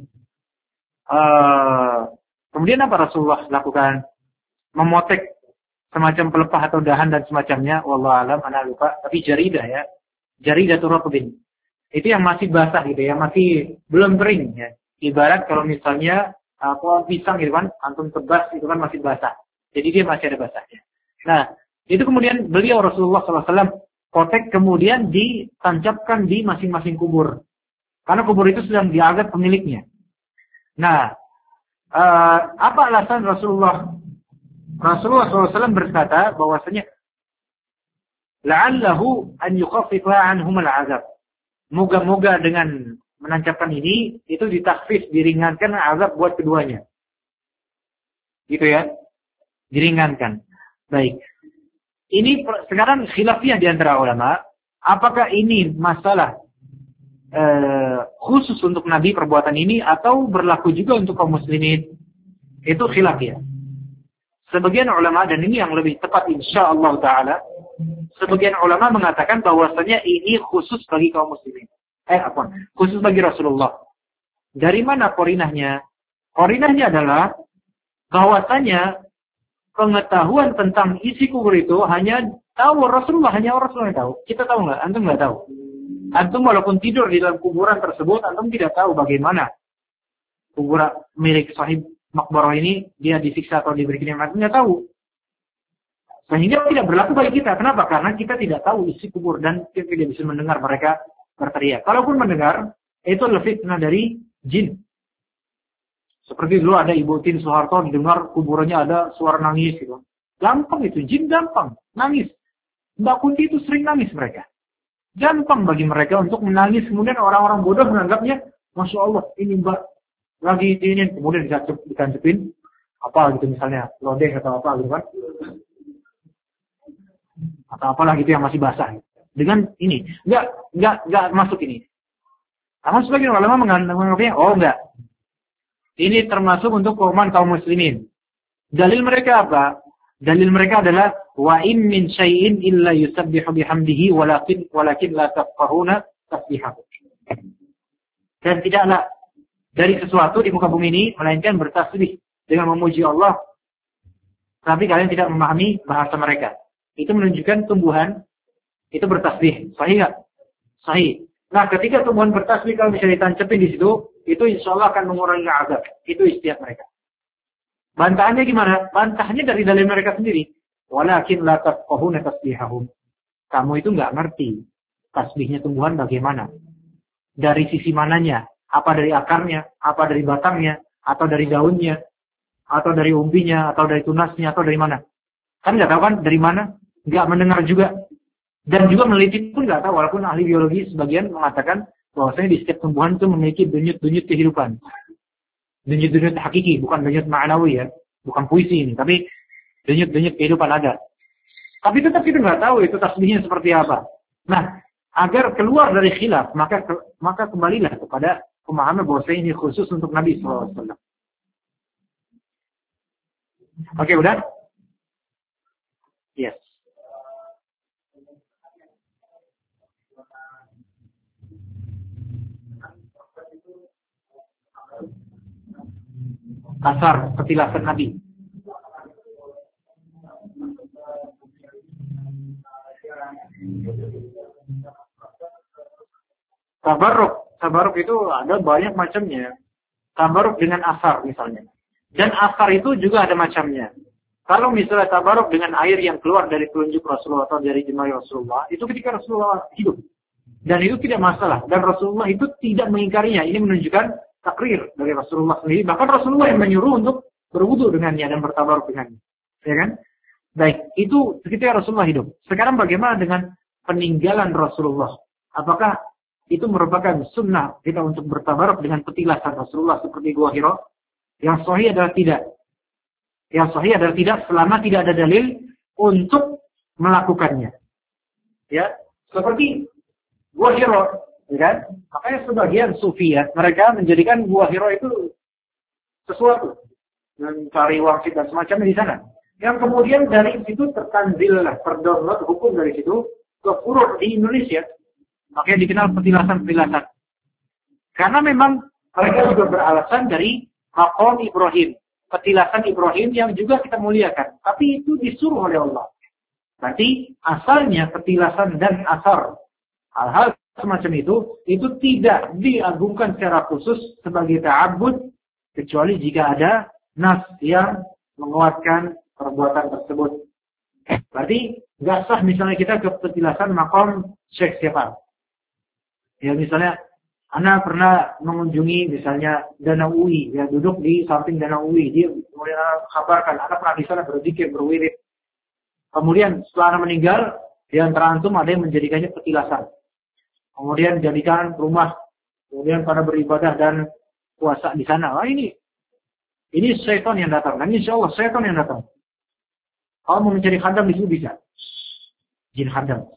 Uh, kemudian apa Rasulullah lakukan? Memotek semacam pelepah atau dahan dan semacamnya, wallahu alam, ana lupa, tapi jaridah ya. Jaridah turqbin. Itu yang masih basah gitu ya, masih belum kering ya. Ibarat kalau misalnya pohon pisang gitu kan, antum tebas itu kan masih basah. Jadi dia masih ada basahnya. Nah, itu kemudian beliau Rasulullah shallallahu alaihi wasallam kotek kemudian ditancapkan di masing-masing kubur. Karena kubur itu sedang diangkat pemiliknya. Nah, uh, apa alasan Rasulullah Rasulullah shallallahu alaihi wasallam berkata bahwasanya la'allahu an yukhaffifa anhum al-'azab. Moga-moga dengan menancapkan ini itu ditakhfif, diringankan azab buat keduanya. Gitu ya. Diringankan. Baik. Ini sekarang khilafiyah di antara ulama, apakah ini masalah eh, khusus untuk Nabi perbuatan ini atau berlaku juga untuk kaum muslimin? Itu khilafiyah. Sebagian ulama, dan ini yang lebih tepat insyaallah ta'ala, sebagian ulama mengatakan bahwasanya ini khusus bagi kaum muslimin. Eh, apa? Khusus bagi Rasulullah. Dari mana korinahnya? Korinahnya adalah bahwasanya pengetahuan tentang isi kubur itu hanya tahu Rasulullah, hanya Rasulullah yang tahu. Kita tahu nggak? Antum nggak tahu. Antum walaupun tidur di dalam kuburan tersebut, antum tidak tahu bagaimana kuburan milik sahib makbarah ini dia disiksa atau diberi nikmat, nggak tahu. Sehingga tidak berlaku bagi kita. Kenapa? Karena kita tidak tahu isi kubur dan kita tidak bisa mendengar mereka berteriak. Kalaupun mendengar, itu adalah fitnah dari jin. Seperti dulu ada Ibu Tin Soeharto didengar kuburannya ada suara nangis gitu. Gampang itu, jin gampang, nangis. Mbak Kunti itu sering nangis mereka. Gampang bagi mereka untuk menangis. Kemudian orang-orang bodoh menganggapnya, Masya Allah, ini Mbak lagi ini, kemudian ditancepin apa gitu misalnya lodeh atau apa gitu kan, atau apalah gitu yang masih basah dengan ini nggak nggak nggak masuk ini. Namun sebagian ulama menganggapnya oh enggak, ini termasuk untuk kauman kaum muslimin. Dalil mereka apa? Dalil mereka adalah wa in min syai'in illa yusabbihu bihamdihi walakin walakin la tafqahuna tasbihahu. Dan tidaklah dari sesuatu di muka bumi ini melainkan bertasbih dengan memuji Allah, tapi kalian tidak memahami bahasa mereka. Itu menunjukkan tumbuhan itu bertasbih. Sahih nggak? Sahih. Nah, ketika tumbuhan bertasbih kalau bisa ditancepin di situ, itu insya Allah akan mengurangi azab. Itu istiad mereka. Bantahannya gimana? Bantahannya dari dalil mereka sendiri. Walakin la tafqahuna tasbihahum. Kamu itu nggak ngerti tasbihnya tumbuhan bagaimana. Dari sisi mananya? Apa dari akarnya? Apa dari batangnya? Atau dari daunnya? Atau dari umbinya? Atau dari tunasnya? Atau dari mana? Kan nggak tahu kan dari mana? Nggak mendengar juga. Dan juga meneliti pun nggak tahu. Walaupun ahli biologi sebagian mengatakan bahwasanya di setiap tumbuhan itu memiliki denyut-denyut kehidupan. Denyut-denyut hakiki, bukan denyut ma'nawi ya. Bukan puisi ini, tapi denyut-denyut kehidupan ada. Tapi tetap kita nggak tahu itu tasbihnya seperti apa. Nah, agar keluar dari khilaf, maka maka kembalilah kepada pemahaman bahwasanya ini khusus untuk Nabi shallallahu alaihi wasallam. Oke, udah? Yes. Asar, petilasan Nabi. Tabarruk. Tabarruk itu ada banyak macamnya. Tabarruk dengan asar misalnya. Dan asar itu juga ada macamnya. Kalau misalnya tabarruk dengan air yang keluar dari telunjuk Rasulullah atau dari jemaah Rasulullah, itu ketika Rasulullah hidup. Dan itu tidak masalah. Dan Rasulullah itu tidak mengingkarinya. Ini menunjukkan takrir dari Rasulullah sendiri. Bahkan Rasulullah yang menyuruh untuk berwudu dengannya dan bertabarruk dengannya. Ya kan? Baik, itu ketika Rasulullah hidup. Sekarang bagaimana dengan peninggalan Rasulullah? Apakah itu merupakan sunnah kita untuk bertabarruk dengan petilasan Rasulullah seperti Gua Hira? Yang sahih adalah tidak. Yang sahih adalah tidak selama tidak ada dalil untuk melakukannya. Ya, seperti Gua Hira, ya kan? Makanya sebagian sufi ya, mereka menjadikan Gua Hira itu sesuatu mencari wangsit dan semacamnya di sana. Yang kemudian dari situ tertanzil lah, terdownload hukum dari situ ke furu' di Indonesia. Makanya dikenal petilasan-petilasan. Karena memang mereka juga beralasan dari maqam Ibrahim. Petilasan Ibrahim yang juga kita muliakan. Tapi itu disuruh oleh Allah. Berarti asalnya petilasan dan asar. Hal-hal semacam itu, itu tidak diagungkan secara khusus sebagai ta'abbud. Kecuali jika ada nas yang menguatkan perbuatan tersebut. Berarti nggak sah misalnya kita ke petilasan maqam Syekh siapa. Ya misalnya, Anda pernah mengunjungi misalnya Danau Uwi, ya duduk di samping Danau Uwi, dia kemudian kabarkan, Anda pernah di sana berzikir, berwirid. Kemudian setelah Anda meninggal, di antara antum ada yang menjadikannya petilasan. Kemudian jadikan rumah, kemudian pada beribadah dan puasa di sana. Wah ini, ini syaitan yang datang. Dan insya Allah syaitan yang datang. Kalau mau mencari khadam di situ bisa. Jin khadam.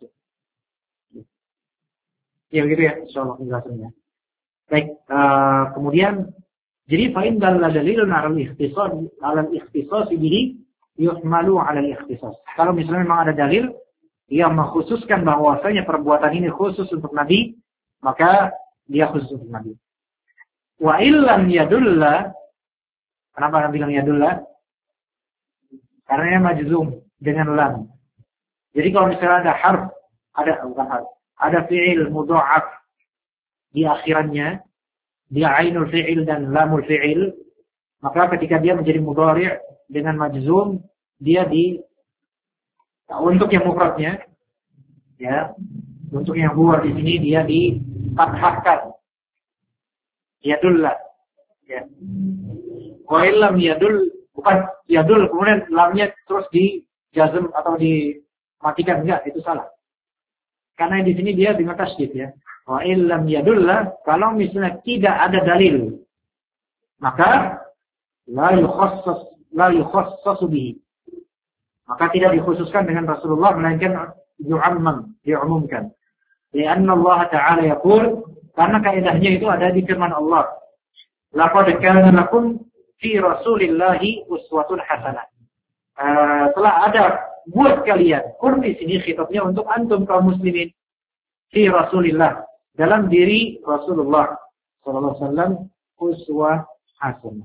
Ya begitu ya, insyaallah penjelasannya. Baik, uh, kemudian jadi fa in dalla dalilun 'ala al-ikhtisas 'ala al-ikhtisas bihi yuhmalu 'ala al-ikhtisas. Kalau misalnya memang ada dalil yang mengkhususkan bahwasanya perbuatan ini khusus untuk Nabi, maka dia khusus untuk Nabi. Wa illam yadulla, kenapa Nabi bilang yadulla? Karena yang majzum dengan lam. Jadi kalau misalnya ada harf, ada bukan harf, ada fi'il mudha'af di akhirannya, dia ainul fi'il dan lamul fi'il, maka ketika dia menjadi mudhari' dengan majzum, dia di untuk yang mufradnya, ya, untuk yang huwa di sini dia difathahkan. Yadullah. Ya. Wa illam yadul, bukan yadul kemudian lamnya terus di jazm atau dimatikan, enggak, itu salah. Karena di sini dia dengan tasydid ya. Wa illam yadullah, kalau misalnya tidak ada dalil, maka la yukhassas la yukhassasu bihi. Maka tidak dikhususkan dengan Rasulullah, melainkan yu'ammam, diumumkan. Karena Allah Ta'ala yaqul, karena kaidahnya itu ada di firman Allah. Laqad kana lakum fi Rasulillahi uswatun hasanah. Uh, telah ada buat kalian, kur di sini khitabnya untuk antum kaum muslimin, fi Rasulillah, dalam diri Rasulullah sallallahu alaihi wasallam uswah hasanah.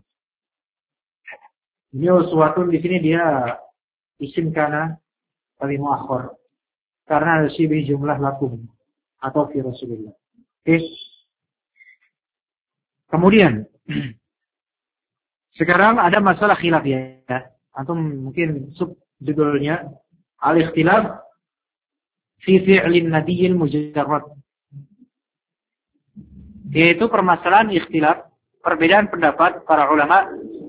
Ini uswatun di sini dia isim kana kali muakhir karena ada sibih jumlah lakum atau fi Rasulillah. Oke. Kemudian sekarang ada masalah khilaf ya. Antum mungkin sub judulnya al-ikhtilaf fi fi'lin nabiyil mujarrad. Yaitu permasalahan ikhtilaf, perbedaan pendapat para ulama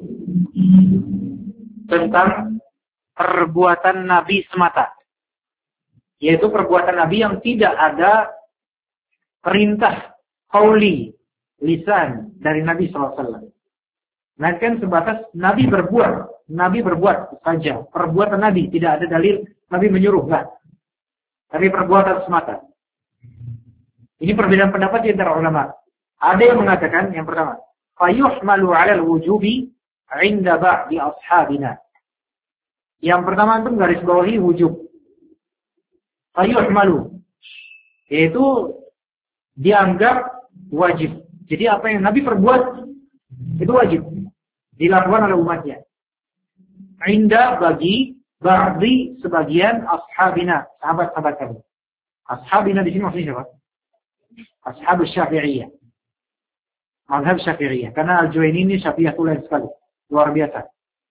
tentang perbuatan Nabi semata. Yaitu perbuatan Nabi yang tidak ada perintah qauli, lisan dari Nabi shallallahu alaihi wasallam. Nah kan sebatas Nabi berbuat, Nabi berbuat saja. Perbuatan Nabi, tidak ada dalil Nabi menyuruh, enggak. Tapi perbuatan semata. Ini perbedaan pendapat di antara ulama. Ada yang mengatakan yang pertama, fayuhmalu 'alal wujubi 'inda ba'di ashabina. Yang pertama itu garis bawahi wujub. Fayuhmalu, yaitu dianggap wajib. Jadi apa yang Nabi perbuat itu wajib dilakukan oleh umatnya. Inda bagi ba'di sebagian ashabina, sahabat-sahabat kami. Ashabina di sini maksudnya siapa? Ashabus Syafi'iyah. Mazhab Syafi'iyah. Karena Al-Juwaini ini Syafi'iyah tulen sekali. Luar biasa.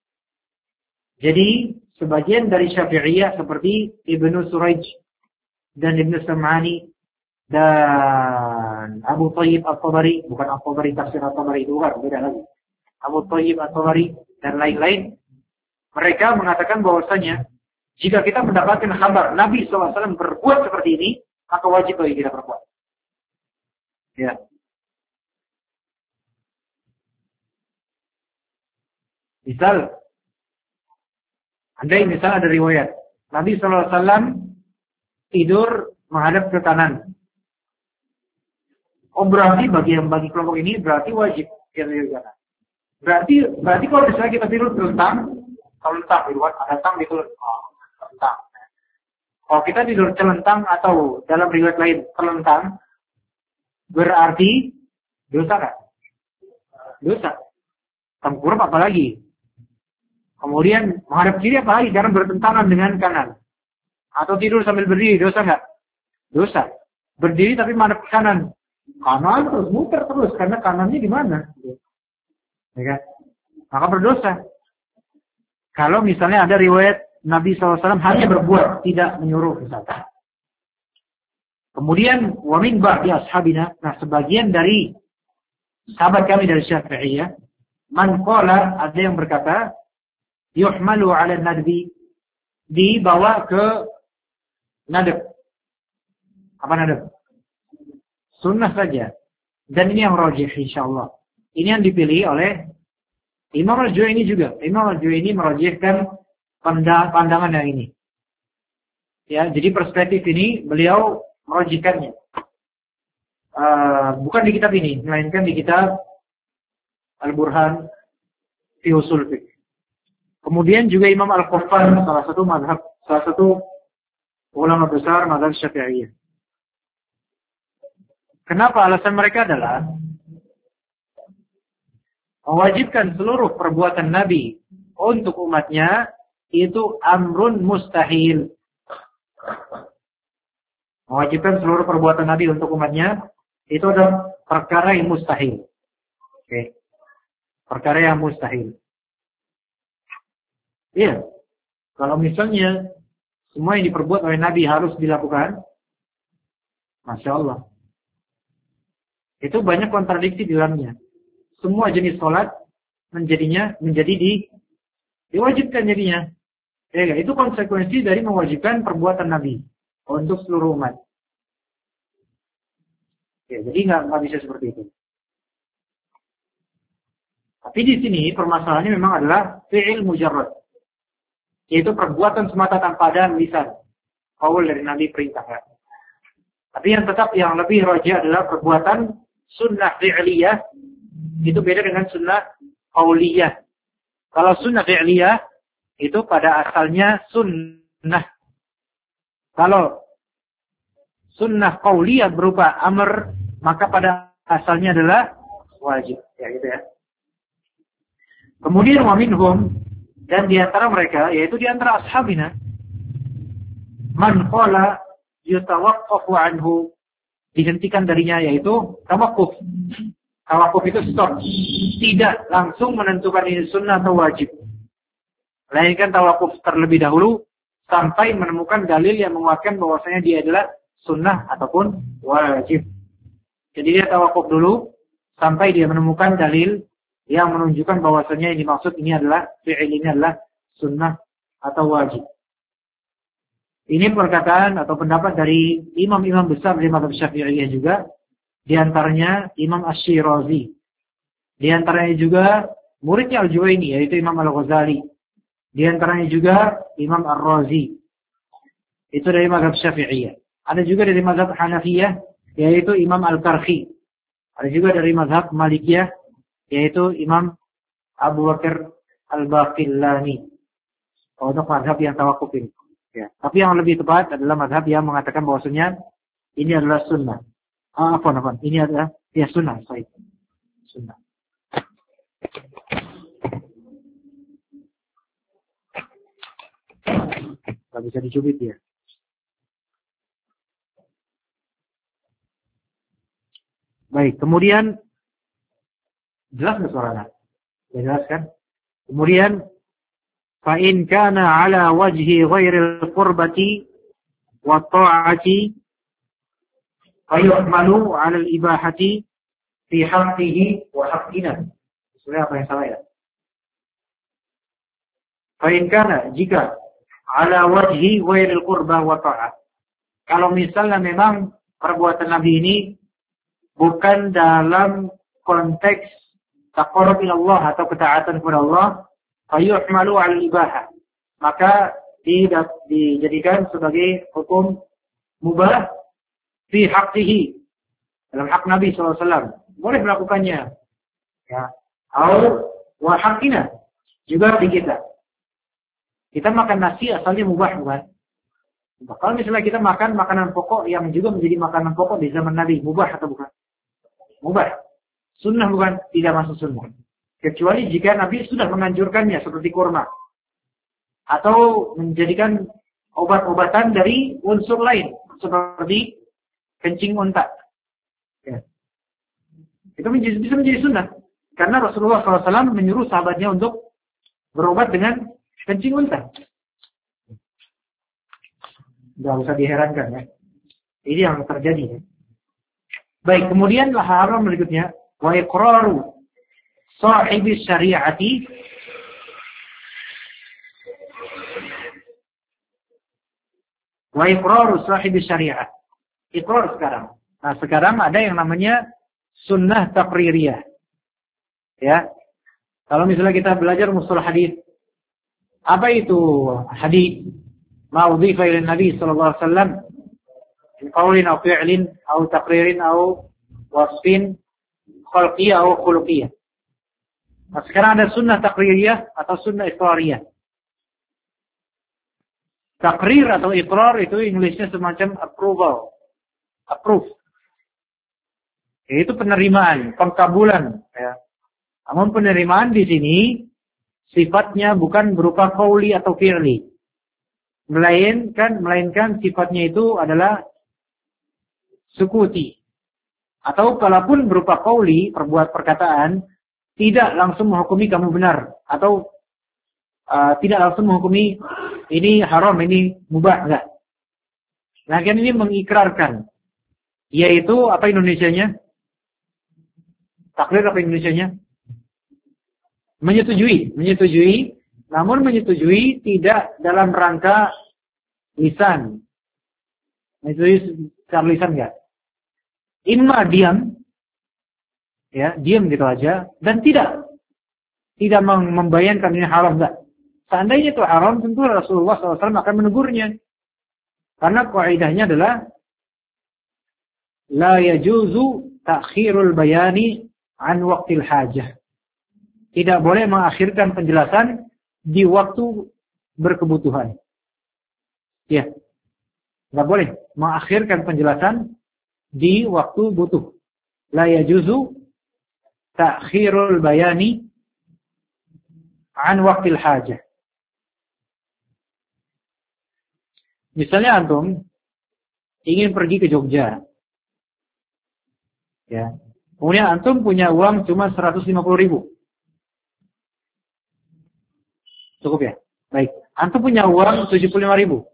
Jadi sebagian dari Syafi'iyah seperti Ibnu Surayj dan Ibnu Sam'ani dan Abu Thayyib At-Tabari, bukan At-Tabari tafsir At-Tabari itu kan beda lagi. Abu Thayyib At-Tabari dan lain-lain, mereka mengatakan bahwasanya jika kita mendapatkan kabar Nabi shallallahu alaihi wasallam berbuat seperti ini, maka wajib bagi kita berbuat. Ya. Misal, andai misal ada riwayat Nabi shallallahu alaihi wasallam tidur menghadap ke kanan. Oh berarti bagi yang bagi kelompok ini berarti wajib kita tidur ke kanan. Berarti berarti kalau misalnya kita tidur terlentang, terlentang di luar ada tang gitu, oh, terlentang. Kalau kita tidur terlentang atau dalam riwayat lain terlentang, berarti dosa kan? Dosa. Tengkurap apalagi. Kemudian menghadap kiri apalagi karena bertentangan dengan kanan. Atau tidur sambil berdiri, dosa nggak? Dosa. Berdiri tapi menghadap ke kanan. Kanan terus muter terus karena kanannya di mana? Ya kan? Maka berdosa. Kalau misalnya ada riwayat Nabi shallallahu alaihi wasallam hanya berbuat, tidak menyuruh misalkan. Kemudian wamin ba'di ashabina, nah sebagian dari sahabat kami dari Syafi'iyah, man qala, ada yang berkata, yuhmalu 'ala nadbi, dibawa ke nadab. Apa nadab? Sunnah saja. Dan ini yang rajih insyaallah. Ini yang dipilih oleh Imam Al-Juwaini juga. Imam Al-Juwaini merajihkan pandangan yang ini. Ya, jadi perspektif ini beliau merajihkannya. Uh, bukan di kitab ini, melainkan di kitab Al-Burhan fi Ushul Fiqh. Kemudian juga Imam Al-Qaffar, salah satu mazhab, salah satu ulama besar mazhab Syafi'iyah. Kenapa? Alasan mereka adalah mewajibkan seluruh perbuatan Nabi untuk umatnya itu amrun mustahil. Mewajibkan seluruh perbuatan Nabi untuk umatnya itu adalah perkara yang mustahil. Oke. Okay. Perkara yang mustahil. Iya. Kalau misalnya semua yang diperbuat oleh Nabi harus dilakukan, Masya Allah. Itu banyak kontradiksi di dalamnya. Semua jenis sholat menjadinya menjadi di diwajibkan jadinya. Ya, itu konsekuensi dari mewajibkan perbuatan Nabi untuk seluruh umat. Ya, jadi nggak nggak bisa seperti itu. Tapi di sini permasalahannya memang adalah fi'il mujarrad, yaitu perbuatan semata tanpa ada lisan, qaul dari Nabi perintahkan. Tapi yang tetap yang lebih rajih adalah perbuatan sunnah fi'liyah, itu beda dengan sunnah qauliyah. Kalau sunnah fi'liyah itu pada asalnya sunnah. Kalau sunnah qauliyah berupa amr, maka pada asalnya adalah wajib. Ya gitu ya. Kemudian wa minhum, dan di antara mereka, yaitu di antara ashabina, man qala yutawaqqafu anhu, dihentikan darinya, yaitu tawaqquf. Tawakuf itu stop. Tidak langsung menentukan ini sunnah atau wajib. Melainkan tawakuf terlebih dahulu sampai menemukan dalil yang menguatkan bahwasanya dia adalah sunnah ataupun wajib. Jadi dia tawakuf dulu sampai dia menemukan dalil yang menunjukkan bahwasanya yang dimaksud ini adalah fi'il ini adalah sunnah atau wajib. Ini perkataan atau pendapat dari imam-imam besar di mazhab Syafi'iyah juga. Di antaranya Imam Asy-Syirazi. Di antaranya juga muridnya Al-Juwaini, yaitu Imam Al-Ghazali. Di antaranya juga Imam Ar-Razi. Itu dari mazhab Syafi'iyah. Ada juga dari mazhab Hanafiyah, yaitu Imam Al-Karhi. Ada juga dari mazhab Malikiyah, yaitu Imam Abu Bakar Al-Baqillani. Untuk mazhab yang tawakuf ini. Ya. Tapi yang lebih tepat adalah mazhab yang mengatakan bahwasanya ini adalah sunnah. Ah, apa apa? Ini adalah ya sunnah, baik. Sunnah. Tidak bisa dicubit ya. Baik, kemudian jelas nggak suaranya? Jelas kan? Kemudian fa in kana ala wajhi ghairil qurbati wa ta'ati fayuhmalu 'ala al-ibahati fi haqqihi wa haqqina. Sebenarnya apa yang salah ya? Fa in kana jika ala wajhi ghairil qurbah wa ta'ah. Kalau misalnya memang perbuatan Nabi ini bukan dalam konteks taqarrub ila Allah atau ketaatan kepada Allah, fayuhmalu 'ala al-ibahah. Maka dijadikan sebagai hukum mubah fi haqqihi, dalam hak Nabi shallallahu alaihi wasallam boleh melakukannya ya, atau wa haqqina, juga di kita. Kita makan nasi asalnya mubah bukan? Kalau misalnya kita makan makanan pokok yang juga menjadi makanan pokok di zaman Nabi, mubah atau bukan? Mubah. Sunnah bukan? Tidak masuk sunnah. Kecuali jika Nabi sudah menganjurkannya seperti kurma, atau menjadikan obat-obatan dari unsur lain seperti kencing unta. Ya. Itu menjadi, bisa menjadi sunnah. Karena Rasulullah shallallahu alaihi wasallam menyuruh sahabatnya untuk berobat dengan kencing unta. Tidak usah diherankan ya. Ini yang terjadi. Ya. Baik, kemudian lah haram berikutnya. Wa iqraru sahibi syari'ati wa iqraru sahibi syari'ah. Iqrar sekarang. Nah, sekarang ada yang namanya sunnah taqririyah. Ya. Kalau misalnya kita belajar mustalah hadis, apa itu hadis? Ma udhifa ila Nabi sallallahu alaihi wasallam min qawlin aw fi'lin aw taqririn aw wasfin khalqiyyah aw khuluqiyyah. Nah, sekarang ada sunnah taqririyah atau sunnah iqrariyah. Takrir atau iqrar itu Inggrisnya semacam approval. Approve. Itu penerimaan, pengkabulan. Ya. Namun penerimaan di sini sifatnya bukan berupa qauli atau fi'li. Melainkan, melainkan sifatnya itu adalah sukuti. Atau kalaupun berupa qauli, perbuat perkataan, tidak langsung menghukumi kamu benar. Atau uh, tidak langsung menghukumi ini haram, ini mubah. Enggak. Nah, kan ini mengikrarkan. Yaitu apa Indonesianya? Takrir apa Indonesianya? Menyetujui, menyetujui, namun menyetujui tidak dalam rangka lisan. Menyetujui secara lisan enggak? Imma diam, ya diam gitu aja, dan tidak, tidak membayangkan ini haram enggak. Seandainya itu haram, tentu Rasulullah shallallahu alaihi wasallam akan menegurnya. Karena kaidahnya adalah la yajuzu ta'khirul bayani an waqtil hajah. Tidak boleh mengakhirkan penjelasan di waktu berkebutuhan. Ya. Enggak boleh mengakhirkan penjelasan di waktu butuh. La yajuzu ta'khirul bayani an waqtil hajah. Misalnya antum ingin pergi ke Jogja. Ya. Kemudian antum punya uang cuma seratus lima puluh ribu. Cukup ya? Baik. Antum punya uang tujuh puluh lima ribu.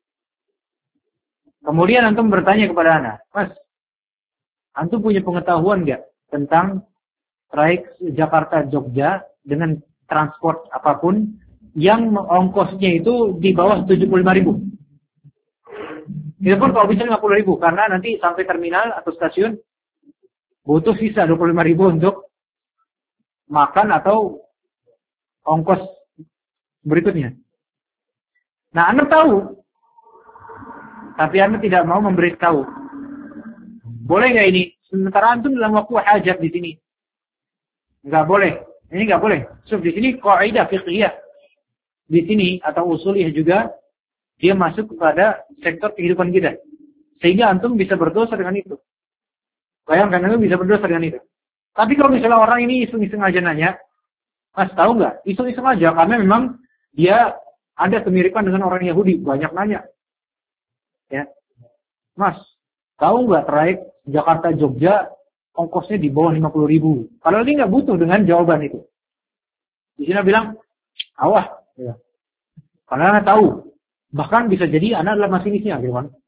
Kemudian antum bertanya kepada ana, Mas, antum punya pengetahuan nggak tentang traik Jakarta Jogja dengan transport apapun yang ongkosnya itu di bawah tujuh puluh lima ribu? Itu pun kalau bisa lima puluh ribu, karena nanti sampai terminal atau stasiun butuh sisa dua puluh lima ribu untuk makan atau ongkos berikutnya. Nah, Anda tahu, tapi Anda tidak mau memberitahu. Boleh nggak ini? Sementara antum dalam waktu hajat di sini. Nggak boleh. Ini nggak boleh. So, di sini kaidah fiqhiyah. Di sini atau usuliyah juga dia masuk kepada sektor kehidupan kita. Sehingga antum bisa berdosa dengan itu. Bayangkan antum bisa berdosa dengan itu. Tapi kalau misalnya orang ini iseng-iseng aja nanya, Mas tahu nggak? Iseng-iseng aja karena memang dia ada kemiripan dengan orang Yahudi, banyak nanya. Ya. Mas, tahu nggak traik Jakarta Jogja ongkosnya di bawah lima puluh ribu? Padahal dia nggak butuh dengan jawaban itu. Di sini bilang, awah. Ya. Karena anak tahu. Bahkan bisa jadi anak adalah masinisnya, gitu kan?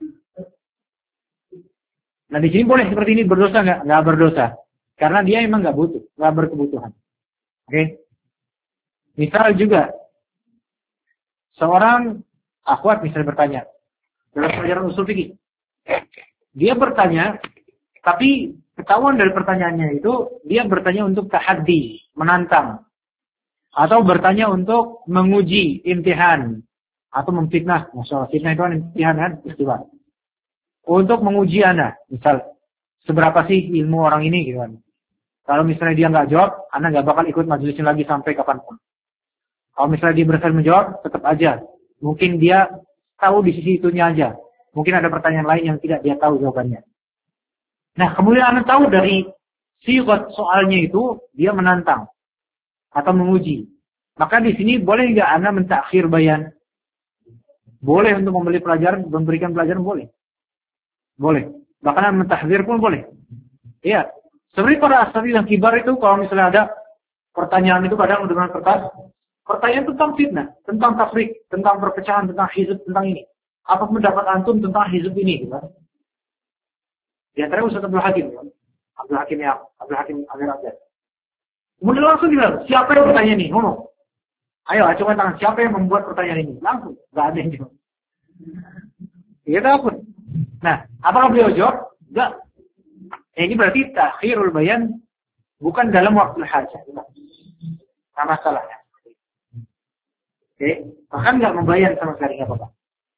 Nah di sini boleh seperti ini, berdosa nggak? Nggak berdosa. Karena dia emang nggak butuh, nggak berkebutuhan. Oke? Okay? Misal juga, seorang akhwat misalnya bertanya, dalam pelajaran usul fikih. Dia bertanya, tapi ketahuan dari pertanyaannya itu, dia bertanya untuk tahaddi, menantang. Atau bertanya untuk menguji imtihan. Atau memfitnah. Masalah fitnah itu kan imtihan kan? Istilah. Untuk menguji anak. Misal, seberapa sih ilmu orang ini? Gitu kan. Kalau misalnya dia nggak jawab, anak nggak bakal ikut majelisnya lagi sampai kapanpun. Kalau misalnya dia berhasil menjawab, tetap aja. Mungkin dia tahu di sisi itunya aja. Mungkin ada pertanyaan lain yang tidak dia tahu jawabannya. Nah, kemudian anak tahu dari sigat soalnya itu, dia menantang. Atau menguji. Maka di sini boleh nggak anak mentakhir bayan? Boleh untuk membeli pelajaran, memberikan pelajaran boleh. Boleh. Bahkan mentahzir pun boleh. Iya. Sebenarnya para ashabi yang kibar itu kalau misalnya ada pertanyaan itu kadang dengan kertas, pertanyaan tentang fitnah, tentang tafrik, tentang perpecahan, tentang hizb, tentang ini. Apa pendapat antum tentang hizb ini? Gitu. Di antara Ustaz Abdul Hakim. Abdul Hakim ya. Abdul Hakim Amir Abdul. Kemudian langsung bilang, siapa yang bertanya nih? Ngomong. Ayo, acungkan tangan. Siapa yang membuat pertanyaan ini? Langsung. Gak ada yang jawab. Iya takut. Nah, apakah beliau jawab? Enggak. Ya, ini berarti takhirul bayan bukan dalam waktu hajat. Nah, masalahnya. Oke. Bahkan nggak membayan sama sekali. Nggak apa-apa.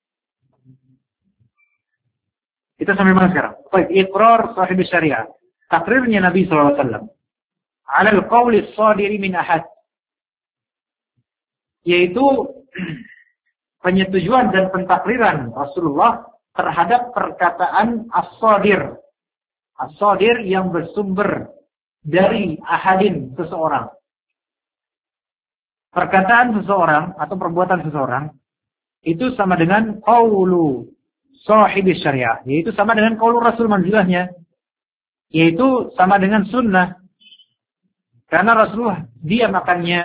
Kita sampai mana sekarang? Baik. Iqrar sahib syariah. Takrirnya Nabi sallallahu alaihi wasallam. Ala al-qawli as-sadiri min ahad. Yaitu penyetujuan dan pentakriran Rasulullah terhadap perkataan as-sadir. As-sadir yang bersumber dari ahadin seseorang. Perkataan seseorang atau perbuatan seseorang itu sama dengan qaulu sahibis syariah. Yaitu sama dengan qaulu Rasul manzilahnya. Yaitu sama dengan sunnah. Karena Rasulullah dia makannya.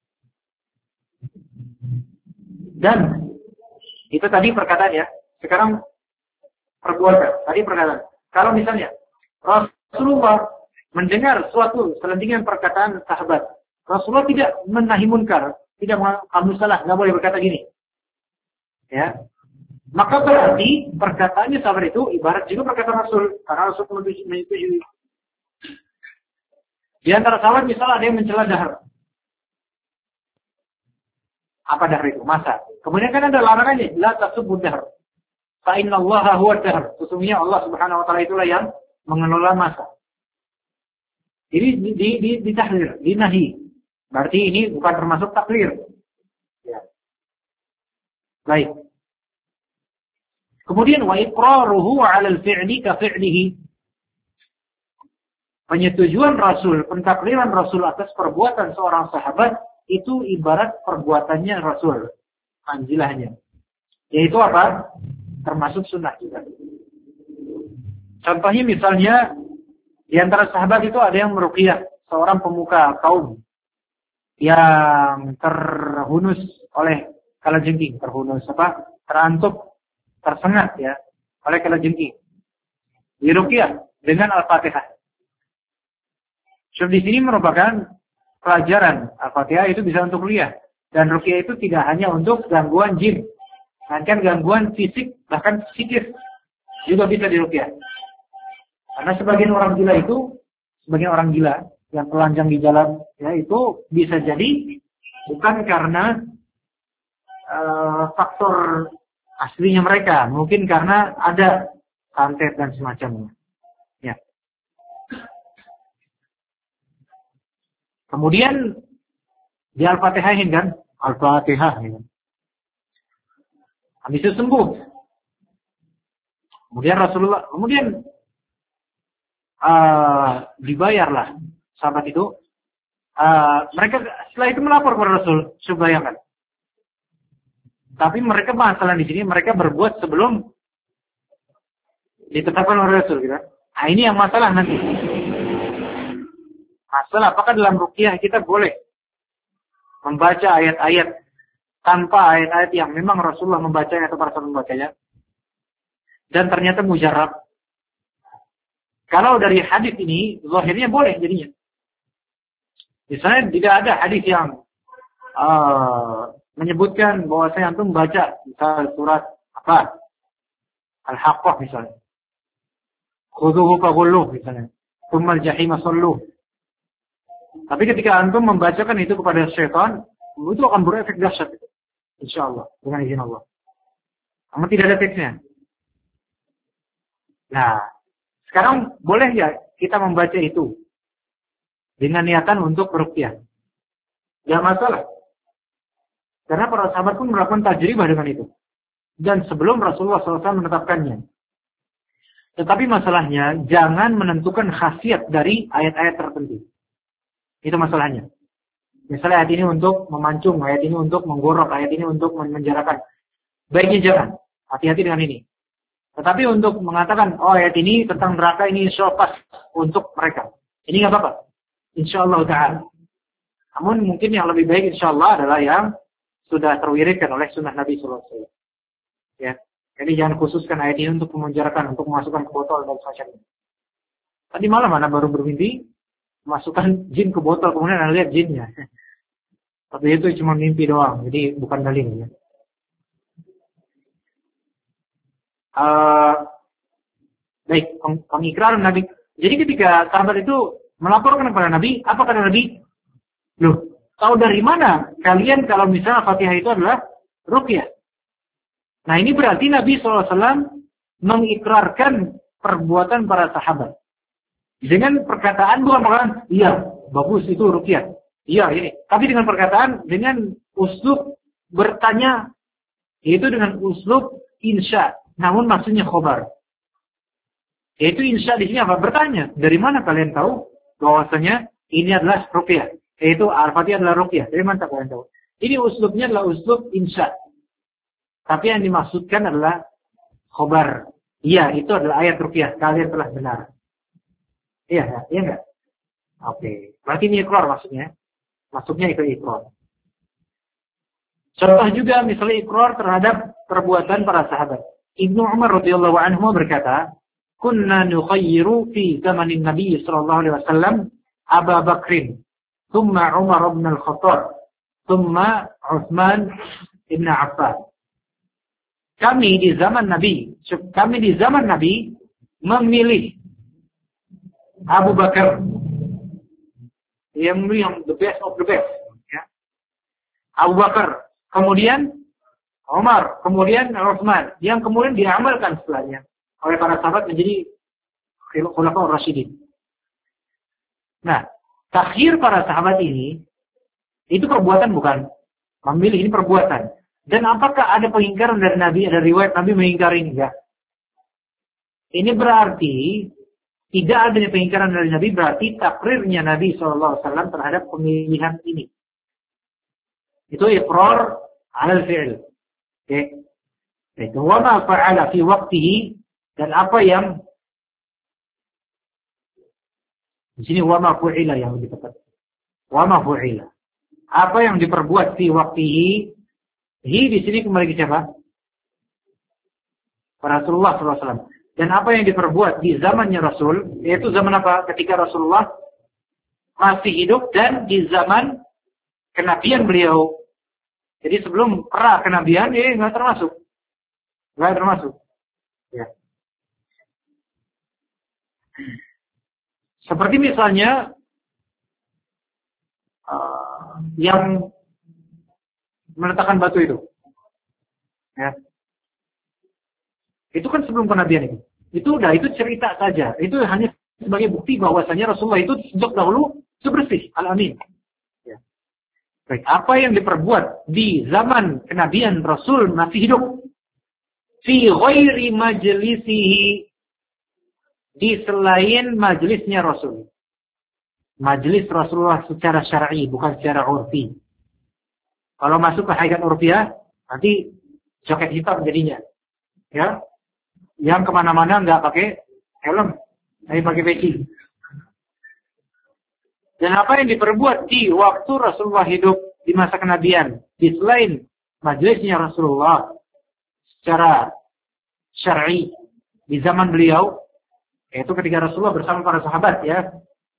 Dan itu tadi perkataan ya. Sekarang perbuatan. Tadi perkataan. Kalau misalnya Rasulullah mendengar suatu selentingan perkataan sahabat, Rasulullah tidak menahi munkar, tidak kamu salah, nggak boleh berkata gini. Ya. Maka berarti perkataannya sahabat itu ibarat juga perkataan Rasul, karena Rasul menyetujui. Di antara sahabat misalnya ada yang mencela dahar. Apa dahar itu? Masa. Kemudian kan ada larangannya, la tasubbu dahar. Fa inna Allaha huwa dahar. Sesungguhnya Allah Subhanahu wa taala itulah yang mengelola masa. Jadi di di di ditahdir, dinahi. Berarti ini bukan termasuk taklir. Ya. Baik. Kemudian wa iqraruhu 'ala al-fi'li ka fi'lihi. Penyetujuan Rasul, pentakliran Rasul atas perbuatan seorang sahabat itu ibarat perbuatannya Rasul, manzilahnya. Yaitu apa? Termasuk sunnah juga. Contohnya misalnya Di antara sahabat itu ada yang meruqyah seorang pemuka kaum yang terhunus oleh kalajengking, terhunus apa? Terantuk, tersengat ya oleh kalajengking. Diruqyah dengan Al-Fatihah. So, di sini merupakan pelajaran Al-Fatihah itu bisa untuk ruqyah, dan ruqyah itu tidak hanya untuk gangguan jin, bahkan gangguan fisik, bahkan psikis juga bisa diruqyah. Karena sebagian orang gila itu, sebagian orang gila yang telanjang di jalan, ya itu bisa jadi bukan karena uh, faktor aslinya mereka, mungkin karena ada santet dan semacamnya. Ya. Kemudian di Al-Fatihahin kan, Al-Fatihah. Ya. Habis itu sembuh. Kemudian Rasulullah, kemudian Uh, dibayarlah sahabat itu. Uh, mereka setelah itu melapor kepada Rasul, bayangkan. Tapi mereka masalah di sini mereka berbuat sebelum ditetapkan oleh Rasul, gitu. Nah, ini yang masalah nanti. Masalah apakah dalam ruqyah kita boleh membaca ayat-ayat tanpa ayat-ayat yang memang Rasulullah membacanya atau para sahabat membacanya, dan ternyata mujarab. Kalau dari hadis ini, zahirnya boleh jadinya. Misalnya tidak ada hadis yang uh, menyebutkan bahwa saya antum membaca misal surat apa? Al-Haqqah misalnya. Khudhuhu faghulluh misalnya. Tsumma al-jahima salluh. Tapi ketika antum membacakan itu kepada syaitan, itu akan berefek dahsyat. Insyaallah, dengan izin Allah. Namun tidak ada teksnya. Nah, sekarang boleh ya kita membaca itu dengan niatan untuk ruqyah. Tidak masalah. Karena para sahabat pun melakukan tajribah dengan itu. Dan sebelum Rasulullah shallallahu alaihi wasallam menetapkannya. Tetapi masalahnya, jangan menentukan khasiat dari ayat-ayat tertentu. Itu masalahnya. Misalnya ayat ini untuk memancung, ayat ini untuk menggorok, ayat ini untuk menjarakan. Baiknya jangan. Hati-hati dengan ini. Tetapi untuk mengatakan, oh ayat ini tentang neraka ini insya Allah pas untuk mereka. Ini nggak apa-apa. Insya Allah ta'ala. Namun mungkin yang lebih baik insya Allah adalah yang sudah terwiridkan oleh sunnah Nabi shallallahu alaihi wasallam. Ya. Jadi jangan khususkan ayat ini untuk memenjarakan, untuk memasukkan ke botol dan semacamnya. Tadi malam anak baru bermimpi, masukkan jin ke botol, kemudian anak lihat jinnya. Tapi itu cuma mimpi doang, jadi bukan dalil ya. Uh, baik, peng pengikraran Nabi. Jadi ketika sahabat itu melaporkan kepada Nabi, apa kata Nabi? Loh, tahu dari mana kalian kalau misalnya Fatihah itu adalah ruqyah? Nah ini berarti Nabi shallallahu alaihi wasallam mengikrarkan perbuatan para sahabat. Dengan perkataan bukan perkataan, iya, bagus itu ruqyah. Iya, ini. Tapi dengan perkataan, dengan uslub bertanya, yaitu dengan uslub insya. Namun maksudnya khobar. Yaitu insya di sini apa? Bertanya. Dari mana kalian tahu bahwasanya ini adalah ruqyah? Yaitu Al-Fatihah adalah ruqyah. Dari mana kalian tahu? Ini uslubnya adalah uslub insya. Tapi yang dimaksudkan adalah khobar. Iya, itu adalah ayat ruqyah. Kalian telah benar. Iya, iya enggak? Oke. Berarti ini ikrar maksudnya. Maksudnya itu ikrar. Contoh juga misalnya ikrar terhadap perbuatan para sahabat. Ibnu Umar radhiyallahu anhu berkata, "Kunna nukhayyiru fi zamanin Nabi sallallahu alaihi wasallam Abu Bakrin, thumma Umar ibn al-Khattab, thumma Utsman ibn Affan." Kami di zaman Nabi, kami di zaman Nabi memilih Abu Bakar yang yang the best of the best, ya. Abu Bakar, kemudian Umar, kemudian Utsman, yang kemudian diamalkan setelahnya oleh para sahabat menjadi khulafaur rasyidin. Nah, takhir para sahabat ini itu perbuatan bukan memilih, ini perbuatan. Dan apakah ada pengingkaran dari Nabi, ada riwayat Nabi mengingkari enggak? Ini berarti tidak adanya pengingkaran dari Nabi, berarti takrirnya Nabi shallallahu alaihi wasallam terhadap pemilihan ini. Itu iqrar ala al-fi'l. Oke. Itu wa ma fa'ala fi waqtihi, dan apa yang Di sini wa ma fu'ila yang lebih tepat. Wa ma fu'ila. Apa yang diperbuat fi waqtihi? Hi di sini kembali ke siapa? Rasulullah sallallahu alaihi wasallam. Dan apa yang diperbuat di zamannya Rasul, yaitu zaman apa? Ketika Rasulullah masih hidup dan di zaman kenabian beliau. Jadi sebelum pra kenabian, dia nggak termasuk. Nggak termasuk. Ya. Seperti misalnya uh, yang meletakkan batu itu. Ya. Itu kan sebelum kenabian itu. Itu udah, itu cerita saja. Itu hanya sebagai bukti bahwasanya Rasulullah itu sejak dahulu sebersih, al-amin. Ya. Baik, apa yang diperbuat di zaman kenabian Rasul masih hidup, fi ghairi majlisihi, di selain majelisnya Rasul. Majelis Rasulullah secara syar'i, bukan secara urfi. Kalau masuk ke hakikat urfiah, nanti jaket hitam jadinya. Ya. Yang kemana-mana nggak pakai helm, tapi pakai peci. Dan apa yang diperbuat di waktu Rasulullah hidup di masa kenabian, di selain majelisnya Rasulullah secara syar'i di zaman beliau, yaitu ketika Rasulullah bersama para sahabat, ya.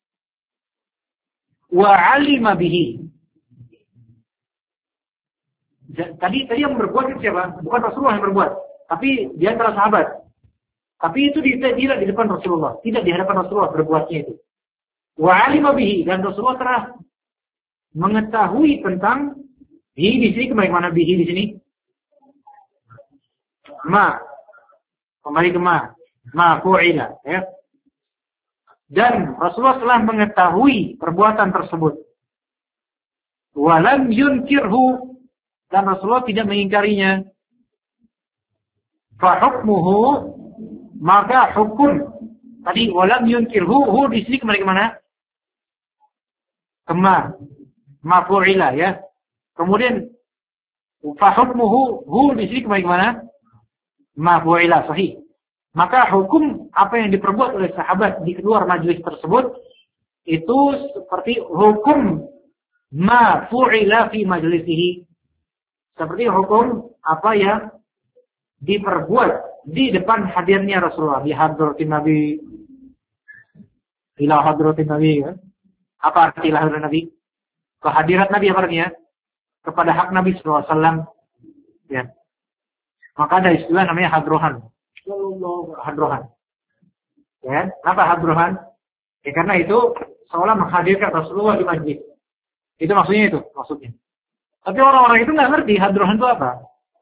Wa 'alima bihi. Tadi tadi yang berbuat itu siapa? Bukan Rasulullah yang berbuat, tapi di antara sahabat. Tapi itu tidak di depan Rasulullah, tidak di hadapan Rasulullah berbuatnya itu. Wa 'alima bihi, dan Rasulullah telah mengetahui tentang bihi di sini. Kembali mana bihi di sini? Ma. Kembali ke ma. Ma fu'ila, ya. Dan Rasulullah telah mengetahui perbuatan tersebut. Wa lam yunkirhu, dan Rasulullah tidak mengingkarinya. Fa hukmuhu, maka hukum tadi walam yunkirhu, hu di sini kembali ke mana? Kema, mafu'ila, ya. Kemudian fa hukmuhu, hu di sini kembali ke mana? Mafu'ila, sahih. Maka hukum apa yang diperbuat oleh sahabat di keluar majelis tersebut itu seperti hukum ma fu'ila fi majlisihi. Seperti hukum apa yang diperbuat di depan hadirnya Rasulullah, di hadratin Nabi, ila hadratin Nabi, ya. Apa arti lahir Nabi? Kehadirat Nabi apa artinya? Kepada hak Nabi sallallahu alaihi wasallam, ya. Maka ada istilah namanya hadrohan. Hadrohan. Ya, apa hadrohan? Ya, karena itu seolah menghadirkan Rasulullah di majlis. Itu maksudnya itu, maksudnya. Tapi orang-orang itu nggak ngerti hadrohan itu apa.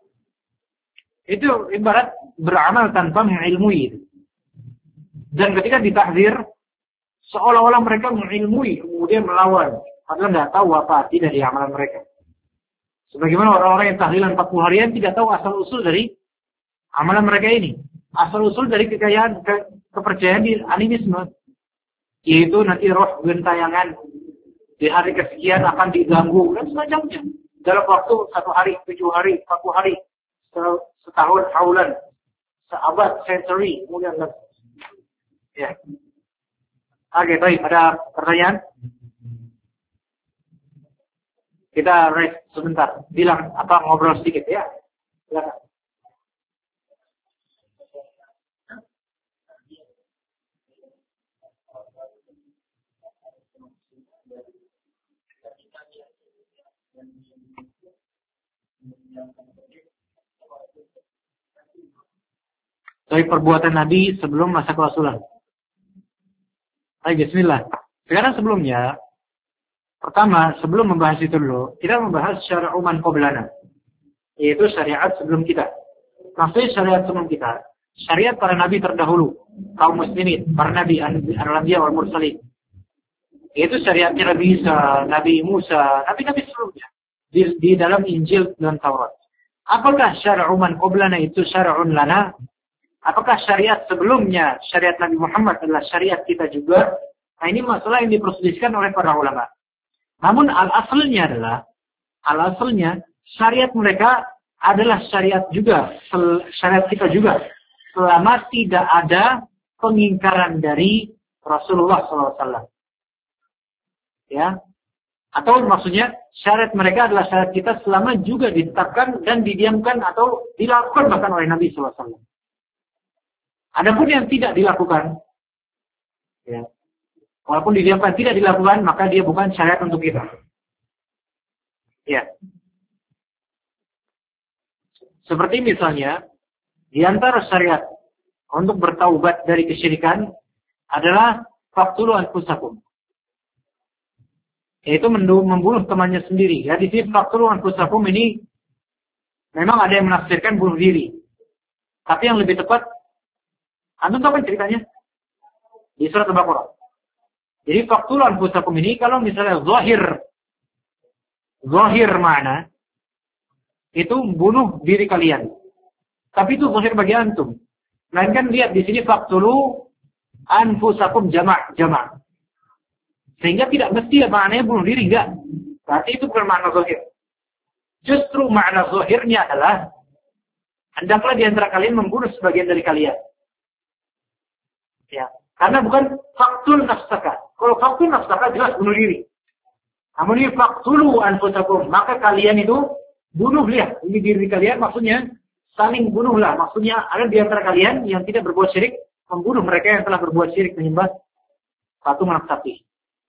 Itu ibarat beramal tanpa mengilmui. Dan ketika ditahzir, seolah-olah mereka mengilmui, kemudian melawan. Padahal nggak tahu apa arti dari amalan mereka. Sebagaimana orang-orang yang tahlilan empat puluh harian tidak tahu asal-usul dari amalan mereka ini. Asal-usul dari kekayaan, ke, kepercayaan di animisme. Yaitu nanti roh gentayangan di hari kesekian akan diganggu, dan semacamnya. Dalam waktu satu hari, tujuh hari, empat puluh hari, setahun, haulan, seabad, century, kemudian ya. Oke, baik. Ada pertanyaan? Kita rest sebentar. Bilang apa, ngobrol sedikit, ya. Silakan. Dari perbuatan Nabi sebelum masa kerasulan. Baik, bismillah. Sekarang sebelumnya, pertama, sebelum membahas itu dulu, kita membahas syariat man qablana, yaitu syariat sebelum kita. Maksudnya syariat sebelum kita, syariat para nabi terdahulu, kaum muslimin, para nabi, al-anbiya wal mursalin. Yaitu syariatnya Nabi Isa, Nabi Musa, nabi-nabi sebelumnya di, di dalam Injil dan Taurat. Apakah syariat man qablana itu syari'un lana? Apakah syariat sebelumnya, syariat Nabi Muhammad adalah syariat kita juga? Nah, ini masalah yang diperselisihkan oleh para ulama. Namun al-aslnya adalah, al-aslnya syariat mereka adalah syariat juga, syariat kita juga. Selama tidak ada pengingkaran dari Rasulullah shallallahu alaihi wasallam. Ya. Atau maksudnya syariat mereka adalah syariat kita selama juga ditetapkan dan didiamkan atau dilakukan bahkan oleh Nabi sallallahu alaihi wasallam. Adapun yang tidak dilakukan, ya, walaupun didiamkan tidak dilakukan, maka dia bukan syariat untuk kita. Ya. Seperti misalnya, di antara syariat untuk bertaubat dari kesyirikan adalah faqtulu anfusakum. Yaitu membunuh temannya sendiri. Ya, di sini faqtulu anfusakum ini memang ada yang menafsirkan bunuh diri. Tapi yang lebih tepat, antum tahu kan ceritanya? Di surat Al-Baqarah. Jadi faqtulu anfusakum ini kalau misalnya zahir zahir makna itu bunuh diri kalian. Tapi itu zahir bagi antum. Melainkan lihat di sini faqtulu anfusakum jama' jama'. Sehingga tidak mesti maknanya bunuh diri, enggak. Berarti itu bukan makna zahir. Justru makna zahirnya adalah hendaklah di antara kalian membunuh sebagian dari kalian. Ya, karena bukan faqtul nafsaka. Kalau faqtul nafsaka jelas bunuh diri. Namun ini faqtulu anfusakum, maka kalian itu bunuh lihat. Ini diri kalian maksudnya saling bunuhlah. Maksudnya ada di antara kalian yang tidak berbuat syirik membunuh mereka yang telah berbuat syirik menyembah patung anak sapi.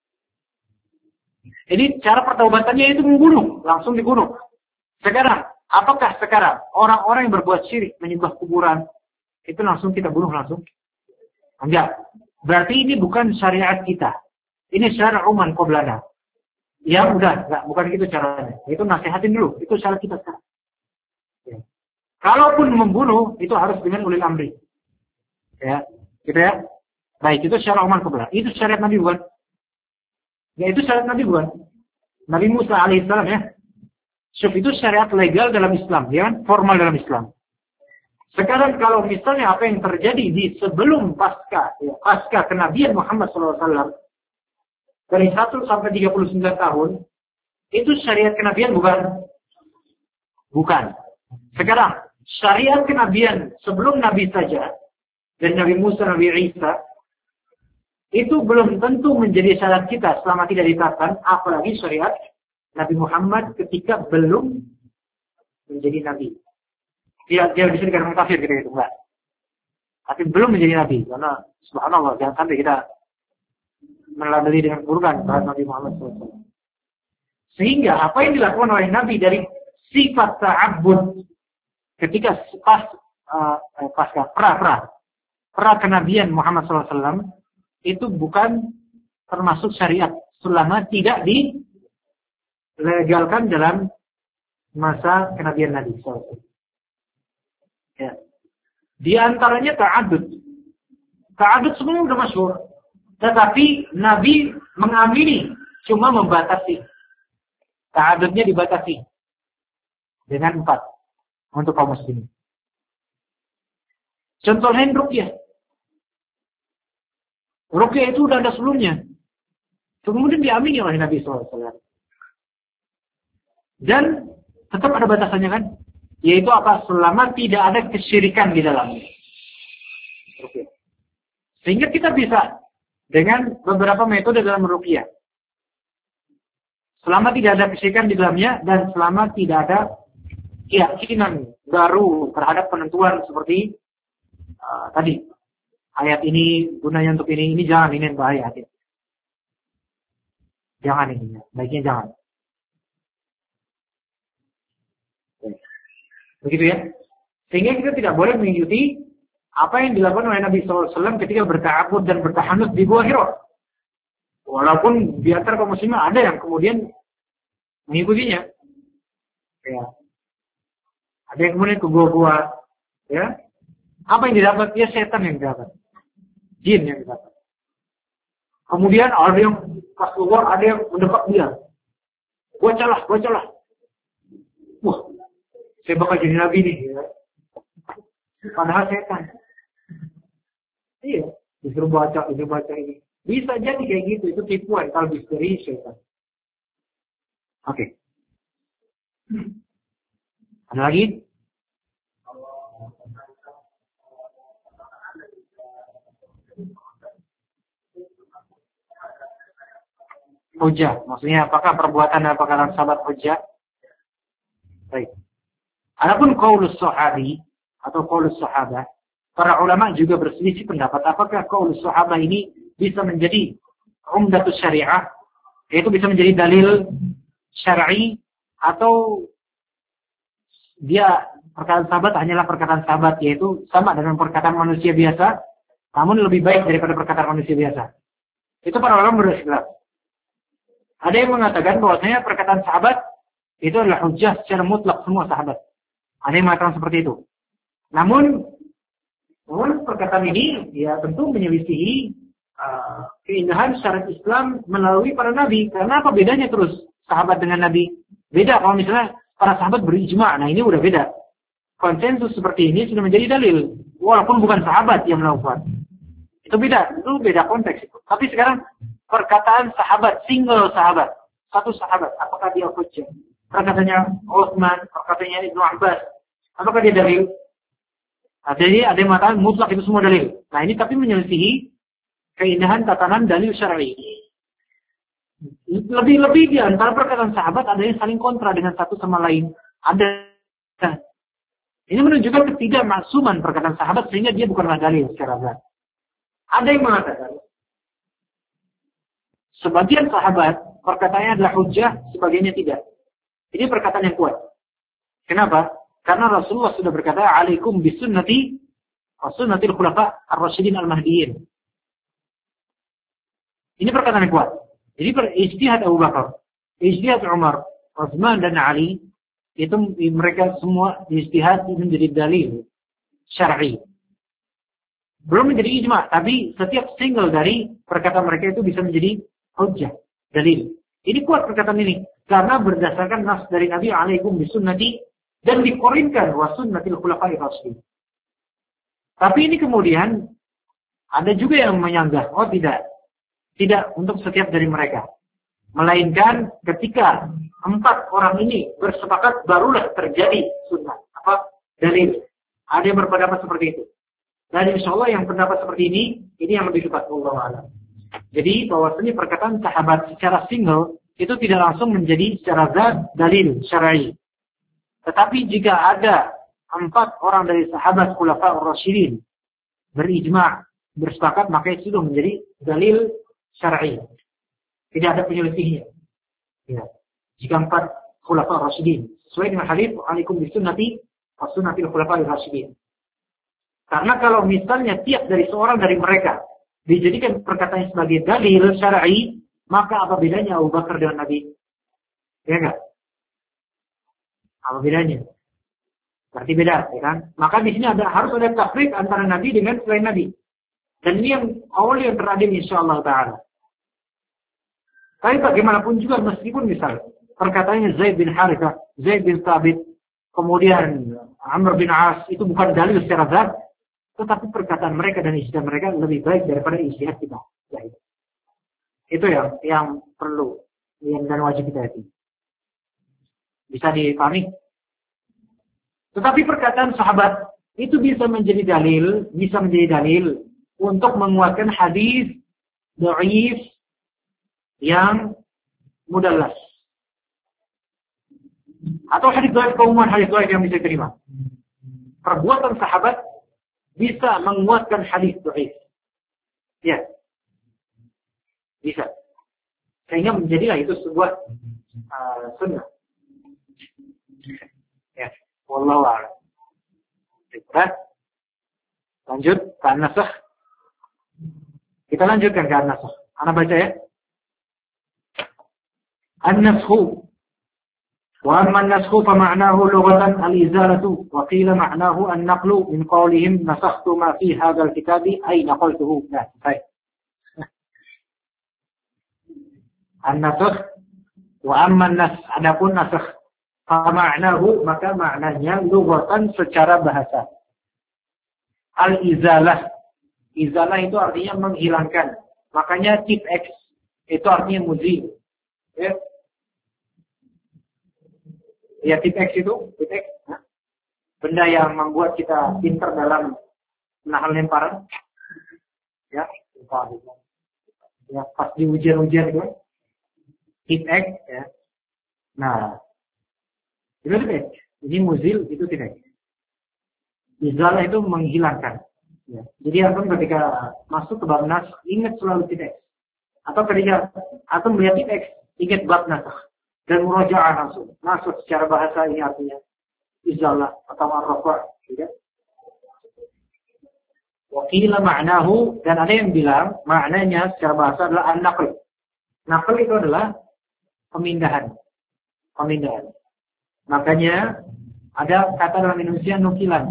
Jadi cara pertaubatannya itu membunuh, langsung dibunuh. Sekarang, apakah sekarang orang-orang yang berbuat syirik menyembah kuburan itu langsung kita bunuh langsung? Enggak. Berarti ini bukan syariat kita. Ini syariat uman qoblana. Ya udah, enggak, bukan gitu caranya. Itu nasihatin dulu, itu syariat kita sekarang. Ya. Kalaupun membunuh itu harus dengan ulil amri. Ya, gitu ya. Baik, itu syariat uman qoblana. Itu syariat Nabi bukan? Ya itu syariat Nabi bukan? Nabi Musa alaihissalam ya. Syuf itu syariat legal dalam Islam, ya kan? Formal dalam Islam. Sekarang kalau misalnya apa yang terjadi di sebelum pasca, ya, pasca kenabian Muhammad shallallahu alaihi wasallam dari satu sampai tiga puluh sembilan tahun, itu syariat kenabian bukan? Bukan. Sekarang syariat kenabian sebelum Nabi saja dari Nabi Musa, Nabi Isa itu belum tentu menjadi syariat kita selama tidak ditetapkan, apalagi syariat Nabi Muhammad ketika belum menjadi Nabi. Dia, dia bisa dikatakan kafir gitu, gitu enggak. Tapi belum menjadi Nabi, karena subhanallah jangan sampai kita meladeni dengan keburukan terhadap Nabi Muhammad shallallahu alaihi wasallam. Sehingga apa yang dilakukan oleh Nabi dari sifat ta'abbud ketika pas uh, pasca pra pra pra kenabian Muhammad shallallahu alaihi wasallam itu bukan termasuk syariat selama tidak dilegalkan dalam masa kenabian Nabi shallallahu alaihi wasallam. Ya. Di antaranya ta'adud. Ta'adud sebenarnya sudah masyhur. Tetapi Nabi mengamini, cuma membatasi. Ta'adudnya dibatasi dengan empat untuk kaum muslimin. Contohnya ruqyah. Ruqyah itu sudah ada sebelumnya. Kemudian diamini oleh Nabi shallallahu alaihi wasallam. Dan tetap ada batasannya kan? Yaitu apa? Selama tidak ada kesyirikan di dalamnya. Ruqyah. Sehingga kita bisa dengan beberapa metode dalam ruqyah. Selama tidak ada kesyirikan di dalamnya dan selama tidak ada keyakinan baru terhadap penentuan seperti uh, tadi. Ayat ini gunanya untuk ini, ini jangan, ini yang bahaya. Jangan ini, baiknya jangan. Begitu ya. Sehingga kita tidak boleh mengikuti apa yang dilakukan oleh Nabi shallallahu alaihi wasallam ketika berta'abbud dan bertahanus di Gua Hira. Walaupun di antara kaum muslimin ada yang kemudian mengikutinya. Ya. Ada yang kemudian ke gua-gua. Ya. Apa yang didapat? Ya setan yang didapat. Jin yang didapat. Kemudian ada yang pas keluar, ada yang mendekat dia. Bacalah, bacalah. Wah, saya bakal jadi nabi nih. Ya. Padahal setan. Iya, disuruh baca, disuruh baca ini. Bisa jadi kayak gitu, itu tipuan kalau dari setan. Oke. Okay. Ada lagi? hujjah. Maksudnya apakah perbuatan dan perkataan sahabat hujjah? Baik. Adapun qaulus sahabi atau qaulus sahabah, para ulama juga berselisih pendapat apakah qaulus sahabah ini bisa menjadi umdatus syariah, yaitu bisa menjadi dalil syar'i, atau dia perkataan sahabat hanyalah perkataan sahabat, yaitu sama dengan perkataan manusia biasa, namun lebih baik daripada perkataan manusia biasa. Itu para ulama berselisih. Ada yang mengatakan bahwasanya perkataan sahabat itu adalah hujjah secara mutlak semua sahabat. Ada yang mengatakan seperti itu. Namun, namun perkataan ini ya tentu menyelisihi uh, keindahan syariat Islam melalui para nabi. Karena apa bedanya terus sahabat dengan nabi? Beda kalau misalnya para sahabat berijma. Nah ini udah beda. Konsensus seperti ini sudah menjadi dalil. Walaupun bukan sahabat yang melakukan. Itu beda. Itu beda konteks itu. Tapi sekarang perkataan sahabat, single sahabat. Satu sahabat. Apakah dia hujjah? Perkataannya Utsman, perkataannya Ibnu Abbas. Apakah dia dalil? Nah, jadi ada yang mengatakan mutlak itu semua dalil. Nah ini tapi menyelisihi keindahan tatanan dalil syar'i. Lebih-lebih di antara perkataan sahabat ada yang saling kontra dengan satu sama lain. Ada. Ini menunjukkan ketidakmaksuman perkataan sahabat sehingga dia bukanlah dalil secara zat. Ada yang mengatakan sebagian sahabat perkataannya adalah hujjah, sebagiannya tidak. Ini perkataan yang kuat. Kenapa? Karena Rasulullah sudah berkata, "Alaikum bisunnati wa sunnatil khulafa ar-rasyidin al-mahdiyyin." Ini perkataan yang kuat. Jadi ijtihad Abu Bakar, ijtihad Umar, Utsman dan Ali itu mereka semua ijtihad menjadi dalil syar'i. Belum menjadi ijma, tapi setiap single dari perkataan mereka itu bisa menjadi hujjah, dalil. Ini kuat perkataan ini karena berdasarkan nas dari Nabi alaikum bisunnati dan dikorinkan wa sunnatil khulafa'ir rasyidin. Tapi ini kemudian ada juga yang menyanggah, oh tidak. Tidak untuk setiap dari mereka. Melainkan ketika empat orang ini bersepakat barulah terjadi sunnah. Apa? Dalil. Ada yang berpendapat seperti itu. Dan insya Allah yang pendapat seperti ini, ini yang lebih tepat. Wallahu a'lam. Jadi bahwasanya perkataan sahabat secara single itu tidak langsung menjadi secara zat dalil syar'i. Tetapi jika ada empat orang dari sahabat khulafa'ur rasyidin berijma' bersepakat, maka itu sudah menjadi dalil syar'i. Tidak ada penyelisihnya. Ya. Jika empat khulafa'ur rasyidin sesuai dengan hadis alaikum bisunnati wa sunnatil khulafa'ir rasyidin. Karena kalau misalnya tiap dari seorang dari mereka dijadikan perkataannya sebagai dalil syar'i, maka apa bedanya Abu Bakar dengan Nabi? Ya enggak? Apa bedanya? Berarti beda, ya kan? Maka di sini ada harus ada tafriq antara Nabi dengan selain Nabi. Dan ini yang awal yang teradil insyaallah ta'ala. Tapi bagaimanapun juga meskipun misal perkataannya Zaid bin Harithah, Zaid bin Thabit, kemudian Amr bin As itu bukan dalil secara zat, tetapi perkataan mereka dan ijtihad mereka lebih baik daripada ijtihad kita. Ya, itu. Itu yang yang perlu yang dan wajib kita hati. Bisa dipahami? Tetapi perkataan sahabat itu bisa menjadi dalil, bisa menjadi dalil untuk menguatkan hadis dhaif yang mudallas. Atau hadis dhaif keumuman, hadis dhaif yang bisa diterima. Perbuatan sahabat bisa menguatkan hadis dhaif. Ya. Bisa. Sehingga menjadilah itu sebuah uh, sunnah. Ya. Wallahu a'lam. Baik. Lanjut ke an-nasakh. Kita lanjutkan ke an-nasakh. Ana baca ya. An-nasakh. Wa amma an-nasakh fa ma'nahu lughatan al-izalatu wa qila ma'nahu an-naqlu min qawlihim nasakhtu ma fi hadzal kitabi ay naqaltuhu. Nah, baik. An-nasakh wa amma an-nas adapun nasakh fa ma'nahu maka maknanya lughatan secara bahasa. Al-izalah. Izalah itu artinya menghilangkan. Makanya tip X itu artinya muzil. Ya. Ya tip X itu, tip X. Nah, benda yang membuat kita pintar dalam menahan lemparan. Ya, ya pas di ujian-ujian itu. tip X ya. Nah, itu tip X. Ini muzil, itu tip X. Izalah itu menghilangkan. Ya. Jadi antum ketika masuk ke bab nas, ingat selalu tip X. Atau ketika antum melihat tip X, ingat bab nas. Dan murajaah langsung. Masuk secara bahasa ini artinya izalah atau ar-rafa'. Ya. Wakila ma'nahu, dan ada yang bilang maknanya secara bahasa adalah an-naql. Naql itu adalah pemindahan. Pemindahan. Makanya ada kata dalam Indonesia nukilan.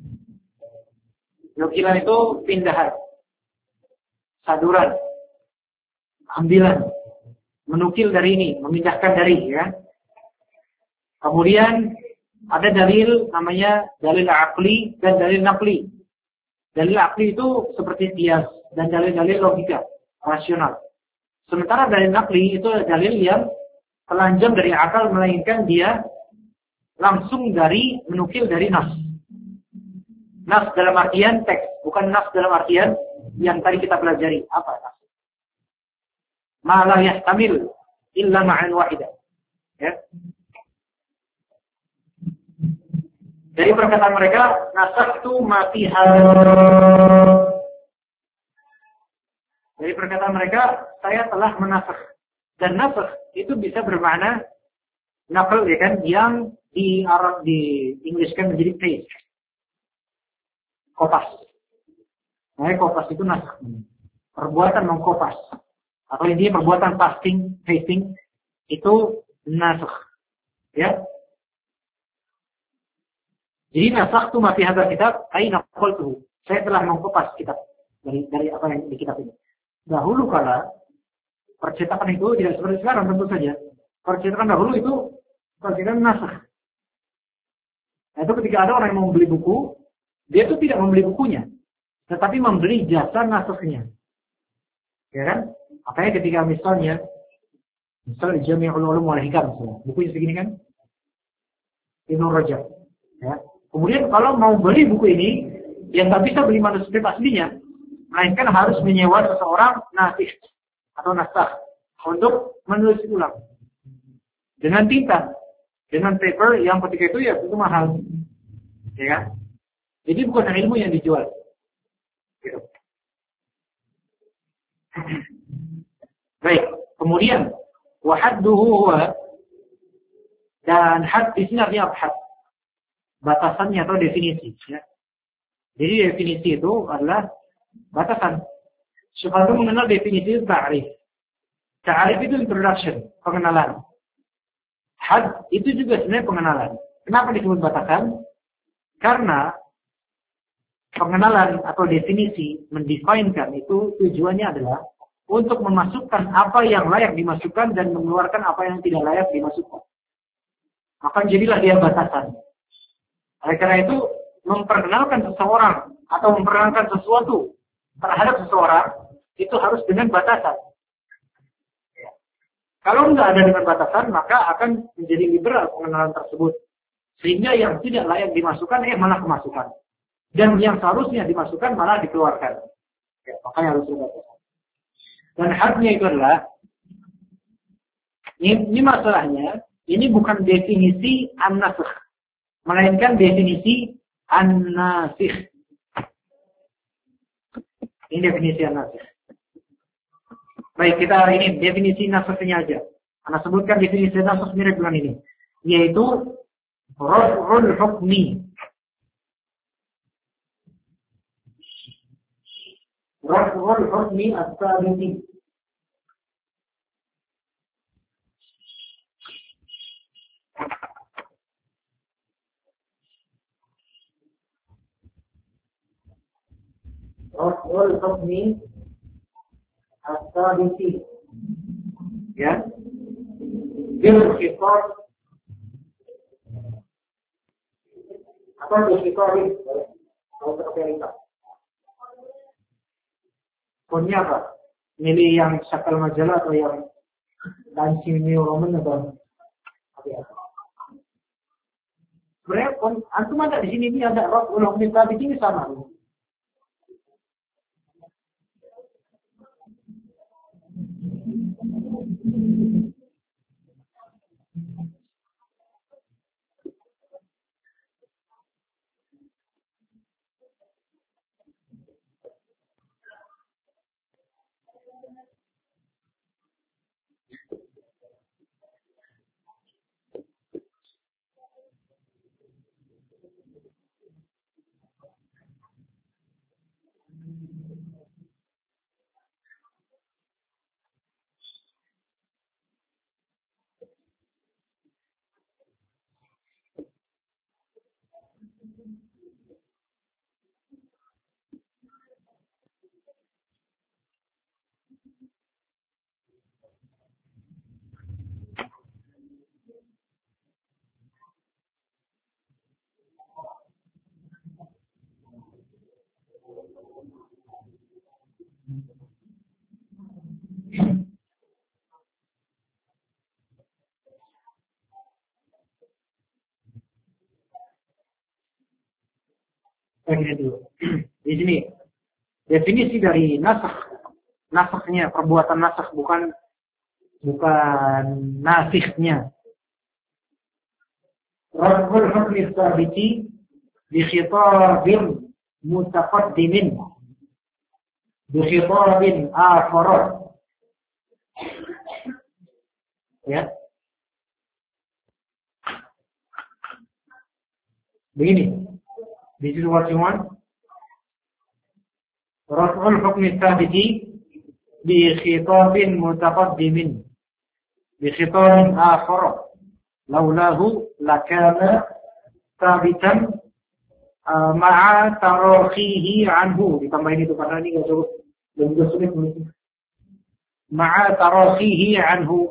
Nukilan itu pindahan. Saduran. Ambilan. Menukil dari ini, memindahkan dari ya. Kemudian ada dalil namanya dalil aqli dan dalil naqli. Dalil akli itu seperti kias dan dalil-dalil logika, rasional. Sementara dalil nakli itu dalil yang telanjang dari akal, melainkan dia langsung dari menukil dari nas. Nas dalam artian teks, bukan nas dalam artian yang tadi kita pelajari. Apa nas? Ma la yahtamil illa ma'an wahidah. Ya. Dari perkataan mereka, nasaktu ma fiha. Dari perkataan mereka, saya telah menasakh. Dan nasakh itu bisa bermakna naql ya kan, yang di Arab di Inggriskan menjadi paste. Kopas. Nah, kopas itu nasakh. Perbuatan mengkopas. Atau intinya perbuatan pasting, pasting itu nasakh. Ya. Jadi nasakhtu ma fi hadzal kitab ay naqaltuhu. Saya telah mengkopas kitab dari dari apa yang di kitab ini. Dahulu kala percetakan itu tidak seperti sekarang tentu saja. Percetakan dahulu itu percetakan nasakh. Nah, itu ketika ada orang yang mau membeli buku, dia itu tidak membeli bukunya, tetapi membeli jasa nasakhnya. Ya kan? Makanya ketika misalnya misalnya Jami'ul Ulum wal Hikam, bukunya segini kan? Ibnu Rajab. Ya. Kemudian kalau mau beli buku ini, yang nggak bisa beli manuskrip aslinya, melainkan harus menyewa seseorang nasikh atau nasakh untuk menulis ulang dengan tinta, dengan paper yang ketika itu ya itu mahal, ya kan? Jadi bukan ilmu yang dijual. Gitu. Baik, kemudian wahadduhu huwa, dan had di sini artinya apa? Had, batasannya atau definisi. Ya. Jadi definisi itu adalah batasan. Supaya mengenal definisi itu ta'rif. Ta'rif itu introduction, pengenalan. Had itu juga sebenarnya pengenalan. Kenapa disebut batasan? Karena pengenalan atau definisi mendefinkan itu tujuannya adalah untuk memasukkan apa yang layak dimasukkan dan mengeluarkan apa yang tidak layak dimasukkan. Maka jadilah dia batasan. Oleh karena itu, memperkenalkan seseorang atau memperkenalkan sesuatu terhadap seseorang itu harus dengan batasan. Ya. Kalau tidak ada dengan batasan, maka akan menjadi liberal pengenalan tersebut. Sehingga yang tidak layak dimasukkan, eh malah kemasukan. Dan yang seharusnya dimasukkan, malah dikeluarkan. Ya, makanya harus ada batasan. Dan hadnya itu adalah, ini, ini masalahnya, ini bukan definisi an-nasakh, melainkan definisi an-nasikh. Ini definisi an-nasikh. Baik, kita ini definisi nasakhnya aja. Anda sebutkan definisi nasakh mirip dengan ini, yaitu raf'ul hukmi. Raf'ul hukmi as-sabiti. Raf'ul hukmi as-sabiti. Ya. Bil khitab atau bil khitab atau terkait. Punya apa? Milih yang sakal majalah atau yang dancing new roman atau apa ya? Sebenarnya antum ada di sini ini ada Raf'ul hukmi as-sabiti ini sama. Begini dulu. Di sini definisi dari nasakh. Nasakhnya, perbuatan nasakh, bukan bukan nasikhnya. Raf'ul hukmi tsabiti bi khitabin mutaqaddimin bi khitabin akhar. Ya. Begini. Di situ cuman raf'ul hukmi tsabiti bi khitabin mutaqaddimin bi khitabin akhar laulahu lakana tsabitan uh, ma'a tarakhihi anhu. Ditambahin itu karena ini enggak cukup, belum sulit menulisnya. Ma'a tarakhihi anhu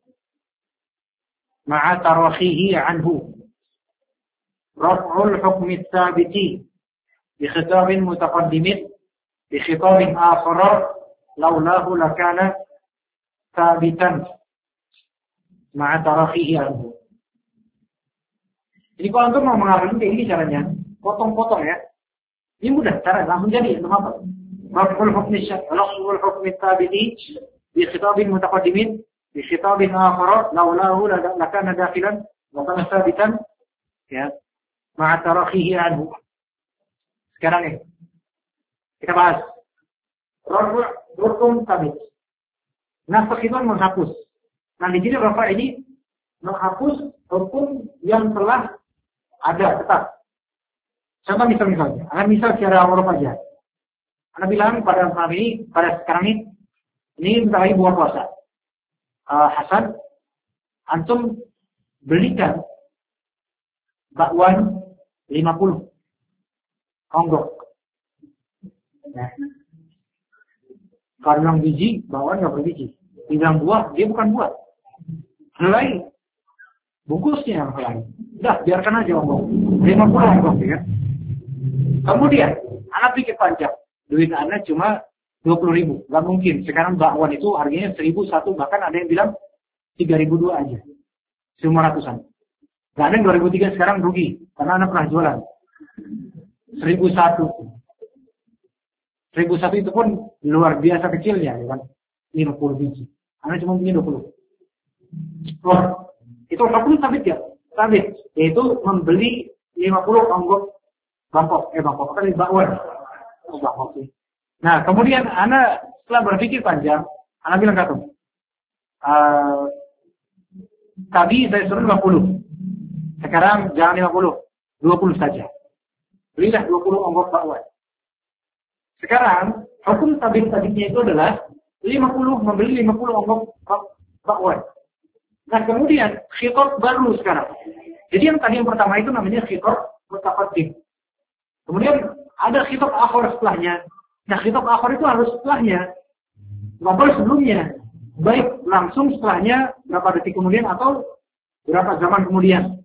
ma'a tarakhihi anhu raf'ul hukmi tsabiti bi khitabin mutaqaddimin bi khitabin akhar laulahu lakana tsabitan ma'a tarakhihi anhu. Jadi kalau untuk mau menghafal kayak ini caranya, potong-potong ya. Ini mudah cara, langsung jadi untuk apa? Raf'ul hukmi raf'ul hukmi tsabiti bi khitabin mutaqaddimin bi khitabin akhar laulahu lakana dakhilan wa kana tsabitan ya ma'a tarakhihi anhu. Sekarang nih kita bahas raf'ul hukum tsabit. Nasakh itu menghapus. Nah di sini rafa ini menghapus hukum yang telah ada tetap. Contoh misal-misalnya, Anda misal secara uruf aja. Anda bilang pada saat ini, pada sekarang ini, ini bentar lagi bulan puasa. Uh, Hasan, antum belikan bakwan lima puluh onggok. Nah. Kalau bilang biji, bakwan nggak berbiji. Bilang buah, dia bukan buah. Helai, bungkusnya yang helai. Udah, biarkan aja onggok. lima puluh onggok ya. Kemudian, anak pikir panjang. Duit anak cuma dua puluh ribu. Gak mungkin. Sekarang bakwan itu harganya seribu satu. Bahkan ada yang bilang tiga ribu dua aja. Semua ratusan. Gak ada yang dua ribu tiga sekarang rugi. Karena anak pernah jualan. seribu satu. seribu satu itu pun luar biasa kecilnya. Ya kan? lima puluh biji. Anak cuma punya dua puluh. Oh, itu sabit sabit ya? Sabit. Yaitu membeli lima puluh onggok bangkok. Eh bangkok kan bakwan. Oh, bangkok sih. Nah, kemudian Anda setelah berpikir panjang, Anda bilang kata, uh, tadi saya suruh lima puluh. Sekarang jangan lima puluh. dua puluh saja. Belilah dua puluh onggok bakwan. Sekarang, hukum sabit-sabitnya itu adalah lima puluh membeli lima puluh onggok bakwan. Nah, kemudian khitab baru sekarang. Jadi yang tadi yang pertama itu namanya khitab mutaqaddim. Kemudian ada khitab akhir setelahnya. Nah, khitab akhir itu harus setelahnya. Nggak boleh sebelumnya. Baik langsung setelahnya berapa detik kemudian atau berapa zaman kemudian.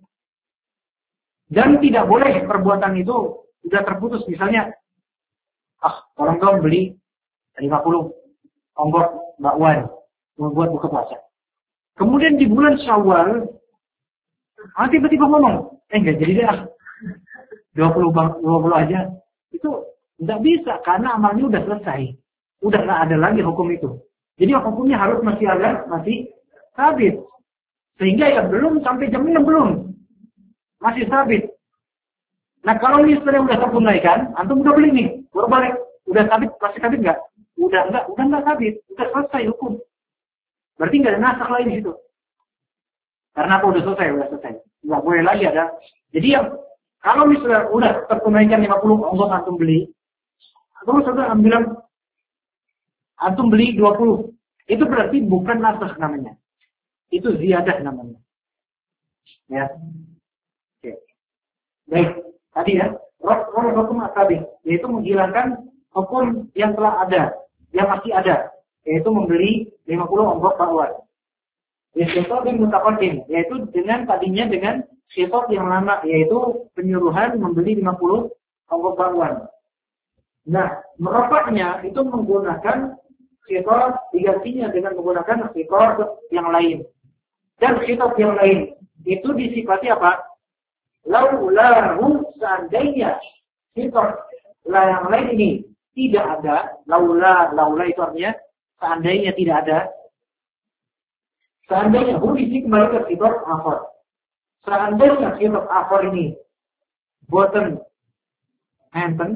Dan tidak boleh perbuatan itu sudah terputus. Misalnya, ah, orang tua beli lima puluh onggok bakwan membuat buka puasa. Kemudian di bulan Syawal, ah, tiba-tiba ngomong, eh enggak jadi deh, dua puluh, dua puluh aja. Itu enggak bisa, karena amalnya udah selesai. Udah enggak ada lagi hukum itu. Jadi hukumnya harus masih ada, masih sabit. Sehingga ya belum sampai jam enam belum. Masih sabit. Nah kalau misalnya udah tertunaikan, antum udah beli nih, baru balik. Udah sabit, masih sabit enggak? Udah enggak, udah enggak sabit. Udah selesai hukum. Berarti nggak ada nasakh lain di situ. Karena apa udah selesai, udah selesai. Nggak boleh lagi ada. Jadi yang kalau misalnya udah tertunaikan lima puluh onggok antum beli, terus sudah ambil antum beli dua puluh. Itu berarti bukan nasakh namanya. Itu ziyadah namanya. Ya. Oke. Baik, tadi ya, raf'ul hukum tadi, yaitu menghilangkan hukum yang telah ada, yang masih ada. Yaitu membeli lima puluh onggok bakwan. Khitab yang mutaqaddim, yaitu dengan tadinya dengan khitab yang lama, yaitu penyuruhan membeli lima puluh onggok bakwan. Nah, merofaknya itu menggunakan khitab digantinya dengan menggunakan khitab yang lain. Dan khitab yang lain itu disifati apa? Laulahu, seandainya khitab Lah yang lain ini tidak ada, laula, laula itu artinya seandainya tidak ada. Seandainya huruf ini kembali ke sifat akhir. Seandainya sifat akhir ini boten enten.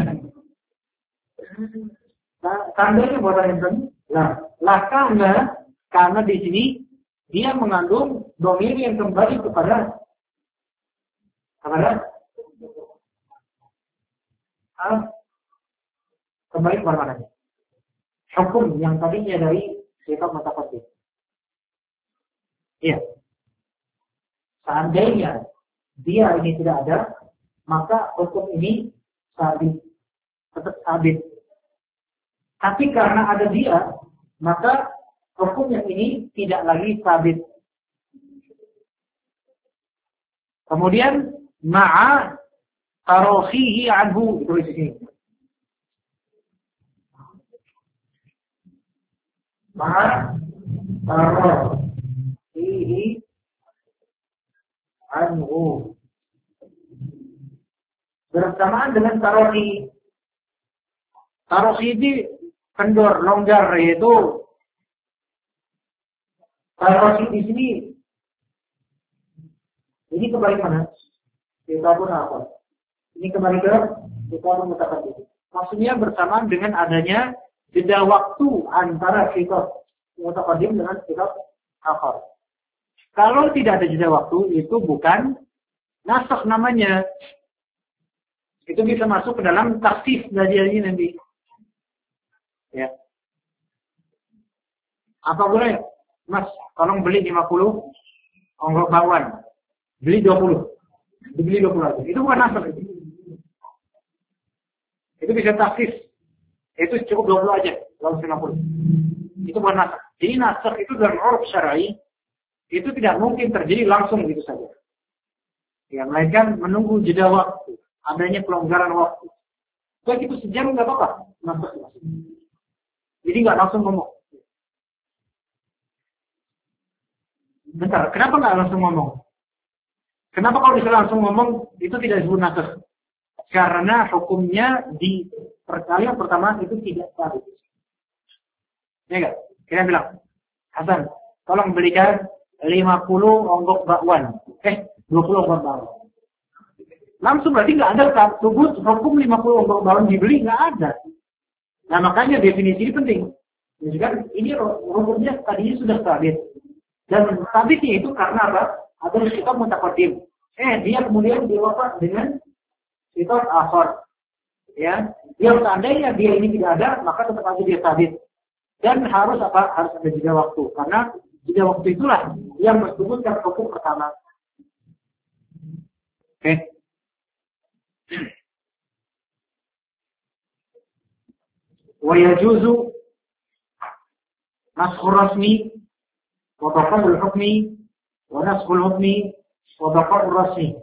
Seandainya boten enten, lah, lah karena karena di sini dia mengandung domir yang kembali kepada kepada ah, kembali kepada mana? Hukum yang tadinya dari sifat mutaqaddim. Iya. Seandainya dia ini tidak ada, maka hukum ini sabit, tetap sabit. Tapi karena ada dia, maka hukum yang ini tidak lagi sabit. Kemudian ma'a tarokhihi anhu, itu di sini. Ma'a tarokhihi anhu, bersamaan dengan tarokhi. Tarokhi ini kendor, longgar, yaitu tarokhi di sini. Ini kembali mana? Kita pun apa? Ini kembali ke kita pun mutaqaddim. Maksudnya bersamaan dengan adanya jeda waktu antara kitab mutaqaddim dengan kitab akhir. Kalau tidak ada jeda waktu, itu bukan nasakh namanya. Itu bisa masuk ke dalam takhsis dari ini nanti. Ya. Apa boleh? Mas, tolong beli lima puluh ongkos bawaan. Beli dua puluh. Dibeli dua puluh aja. Itu bukan nasakh. Itu bisa takhsis. Itu cukup dua puluh aja, lalu lima puluh. Itu bukan nasakh. Jadi nasakh itu dalam uruf syar'i itu tidak mungkin terjadi langsung gitu saja. Ya, melainkan menunggu jeda waktu, adanya pelonggaran waktu. Baik itu sejam nggak apa-apa, nasakh. Jadi nggak langsung ngomong. Bentar, kenapa nggak langsung ngomong? Kenapa kalau bisa langsung ngomong itu tidak disebut nasakh? Karena hukumnya di perkalian pertama itu tidak sabit. Ya nggak? Kita bilang, Hasan, tolong belikan lima puluh onggok bakwan. Eh, dua puluh onggok bakwan. Langsung berarti nggak ada sebut hukum lima puluh onggok bakwan dibeli, nggak ada. Nah makanya definisi ini penting. Menunjukkan ini hukumnya tadinya sudah sabit. Dan sabitnya itu karena apa? Ada kitab mutaqaddim. Eh, dia kemudian diwafat dengan kitab akhir. Ya, yang seandainya dia ini tidak ada, maka tetap aja dia sabit. Dan harus apa? Harus ada jeda waktu. Karena jeda waktu itulah yang disebutkan hukum pertama. Oke. Okay. Wa yajuzu naskhul rasmi wa baqa'ul hukmi wa naskhul hukmi wa baqa'ur rasmi.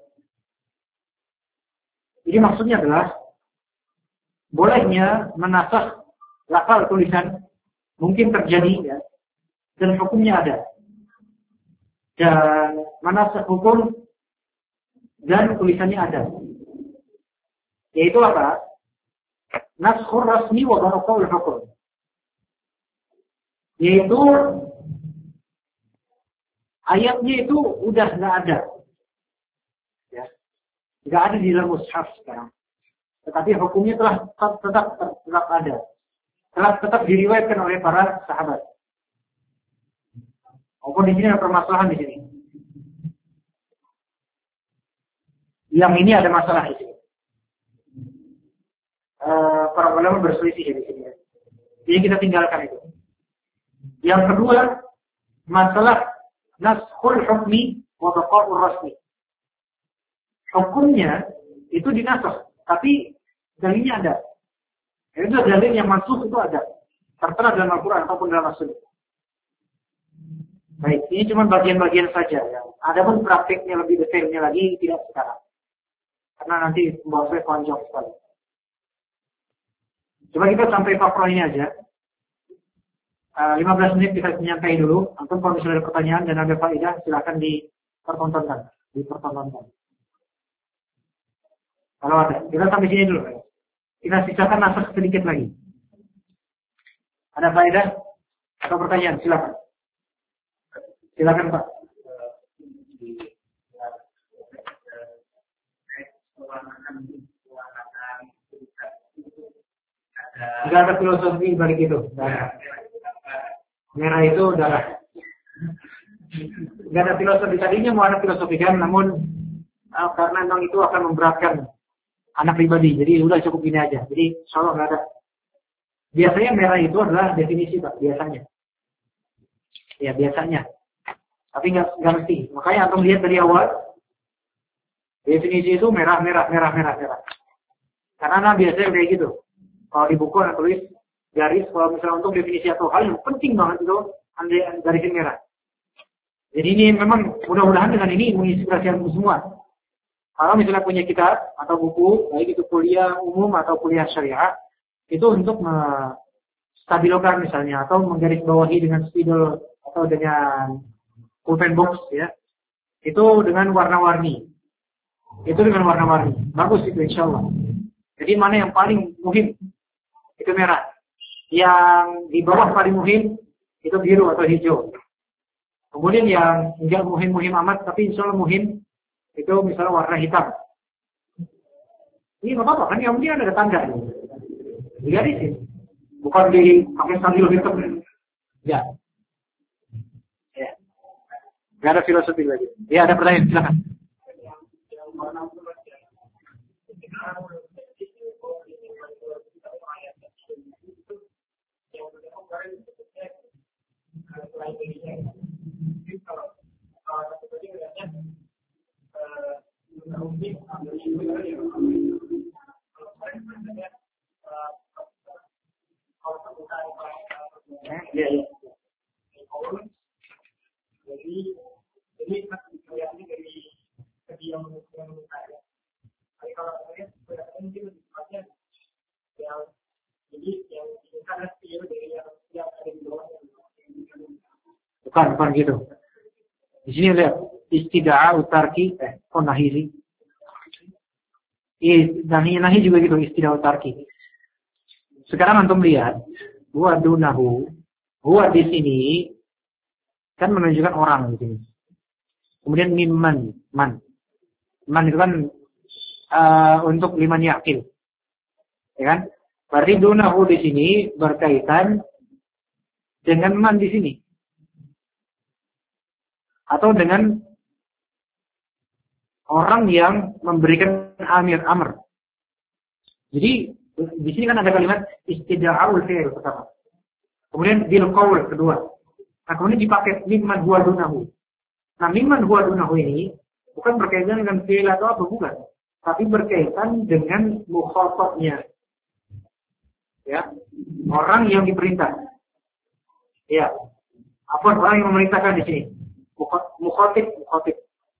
Jadi maksudnya adalah bolehnya menasakh lafal tulisan mungkin terjadi ya, dan hukumnya ada. Dan menasakh hukum dan tulisannya ada. Yaitu apa? Naskhur rasmi wa baqa'ul hukum. Yaitu ayatnya itu udah nggak ada. Ya. Nggak ada di dalam mushaf sekarang. Tetapi hukumnya telah tetap tetap, tetap ada. Telah tetap diriwayatkan oleh para sahabat. Walaupun di sini ada permasalahan di sini. Yang ini ada masalah di sini. Uh, para ulama berselisih di sini. Jadi kita tinggalkan itu. Yang kedua, masalah naskhul hukmi wa baqa'ur rasmi. Hukumnya itu dinasakh, tapi dalilnya ada. Itu dalil yang mansukh itu ada. Tertera dalam Al-Quran ataupun dalam As-Sunnah. Baik, ini cuma bagian-bagian saja. Ya. Ada pun praktiknya lebih detailnya lagi tidak sekarang. Karena nanti bahasanya panjang sekali. Coba kita sampai faktor ini aja. Uh, lima belas menit kita menyampaikan dulu. Antum kalau misalnya ada pertanyaan dan ada faedah, silakan dipertontonkan. Dipertontonkan. Kalau ada, kita sampai sini dulu. Kita sisakan nafas sedikit lagi. Ada faedah atau pertanyaan? Silakan. Silakan Pak. Tidak ada filosofi balik itu. Merah itu darah. Tidak ada filosofi. Tadinya mau ada filosofi kan, namun uh, karena memang itu akan memberatkan anak pribadi. Jadi udah cukup gini aja. Jadi insya Allah nggak ada. Biasanya merah itu adalah definisi Pak. Biasanya. Ya biasanya. Tapi nggak nggak mesti. Makanya antum lihat dari awal. Definisi itu merah, merah, merah, merah, merah. Karena biasanya kayak gitu. Kalau di buku ada tulis garis, kalau misalnya untuk definisi atau hal yang penting banget itu garisin merah. Jadi ini memang mudah-mudahan dengan ini menginspirasi antum semua. Kalau misalnya punya kitab atau buku, baik itu kuliah umum atau kuliah syariah, itu untuk menstabilkan misalnya atau menggarisbawahi dengan spidol atau dengan pulpen box ya. Itu dengan warna-warni. Itu dengan warna-warni. Bagus itu insyaallah. Jadi mana yang paling muhim? Itu merah. Yang di bawah paling muhim itu biru atau hijau. Kemudian yang enggak muhim-muhim amat tapi insyaallah muhim itu misalnya warna hitam. Ini nggak apa-apa kan yang penting ada tanda. Digarisin. Bukan di pakai sambil hitam. Ya. Ya. Enggak ada filosofi lagi. Ya ada pertanyaan silakan. Ya, ya. Jadi, jadi ini dari segi yang saya. Tapi kalau saya sudah mungkin sifatnya yang jadi yang kita review dari yang yang ada di bawah. Bukan, bukan gitu. Di sini lihat istida'a utarki eh oh nahi sih. Iya, nahi nahi juga gitu istida'a utarki. Sekarang antum lihat huwa dunahu, huwa di sini kan menunjukkan orang di sini. Kemudian mimman, man. Man itu kan uh, untuk liman yakil. Ya kan? Berarti dunahu di sini berkaitan dengan man di sini. Atau dengan orang yang memberikan amir amr. Jadi di sini kan ada kalimat istida'ul fi'il pertama. Kemudian bil qaul kedua. Nah, kemudian dipakai mimman huwa dunahu. Nah, mimman huwa dunahu ini bukan berkaitan dengan fi'il atau apa bukan, tapi berkaitan dengan mukhatabnya. Ya. Orang yang diperintah. Ya. Apa orang yang memerintahkan di sini? Mukhatib, mukhatib.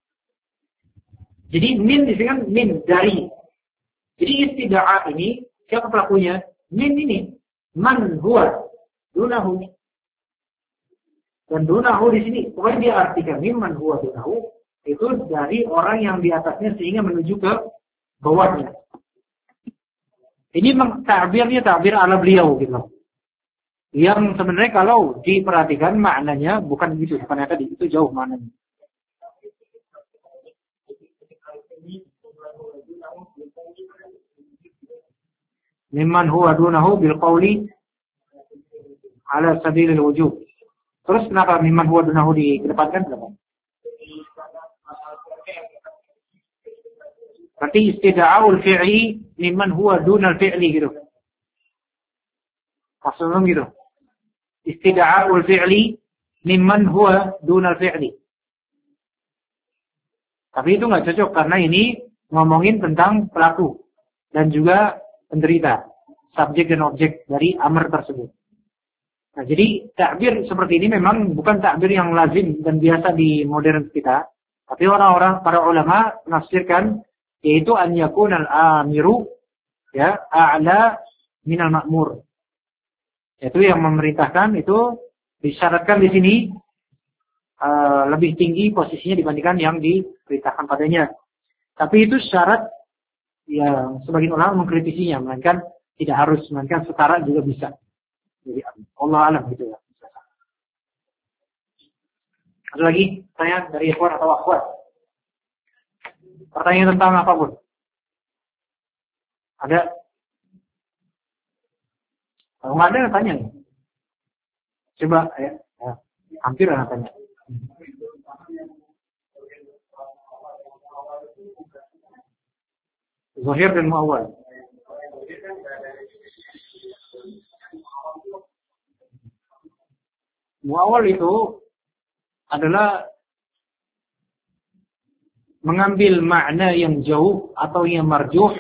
Jadi min di sini kan min dari. Jadi istida'a ini siapa pelakunya? Min ini. Man huwa dunahu. Dan dunahu di sini pokoknya dia artikan mimman huwa dunahu itu dari orang yang di atasnya sehingga menuju ke bawahnya. Ini memang ta'birnya ta'bir ala beliau gitu. Yang sebenarnya kalau diperhatikan maknanya bukan gitu, bukan yang tadi, itu jauh maknanya. Mimman huwa dunahu bil qawli ala sabilil wujub. Terus kenapa mimman huwa dunahu dikedepankan? Kenapa? Berarti istida'ul fi'li mimman huwa dunal fi'li gitu. Maksudnya gitu. Istida'ul fi'li mimman huwa dunal fi'li. Tapi itu nggak cocok karena ini ngomongin tentang pelaku dan juga penderita, subjek dan objek dari amr tersebut. Nah, jadi takbir seperti ini memang bukan takbir yang lazim dan biasa di modern kita, tapi orang-orang para ulama menafsirkan yaitu an yakunal amiru ya a'la minal ma'mur. Yaitu yang memerintahkan itu disyaratkan di sini uh, lebih tinggi posisinya dibandingkan yang diperintahkan padanya. Tapi itu syarat ya sebagian ulama mengkritisinya, melainkan tidak harus, melainkan setara juga bisa. Jadi Allah alam gitu ya. Ada lagi pertanyaan dari ikhwan atau akhwat? Pertanyaan tentang apapun. Ada? Kalau nggak ada, tanya. Coba ya, ya. Hampir ada tanya. Zahir dan muawwal. Muawwal itu adalah mengambil makna yang jauh atau yang marjuh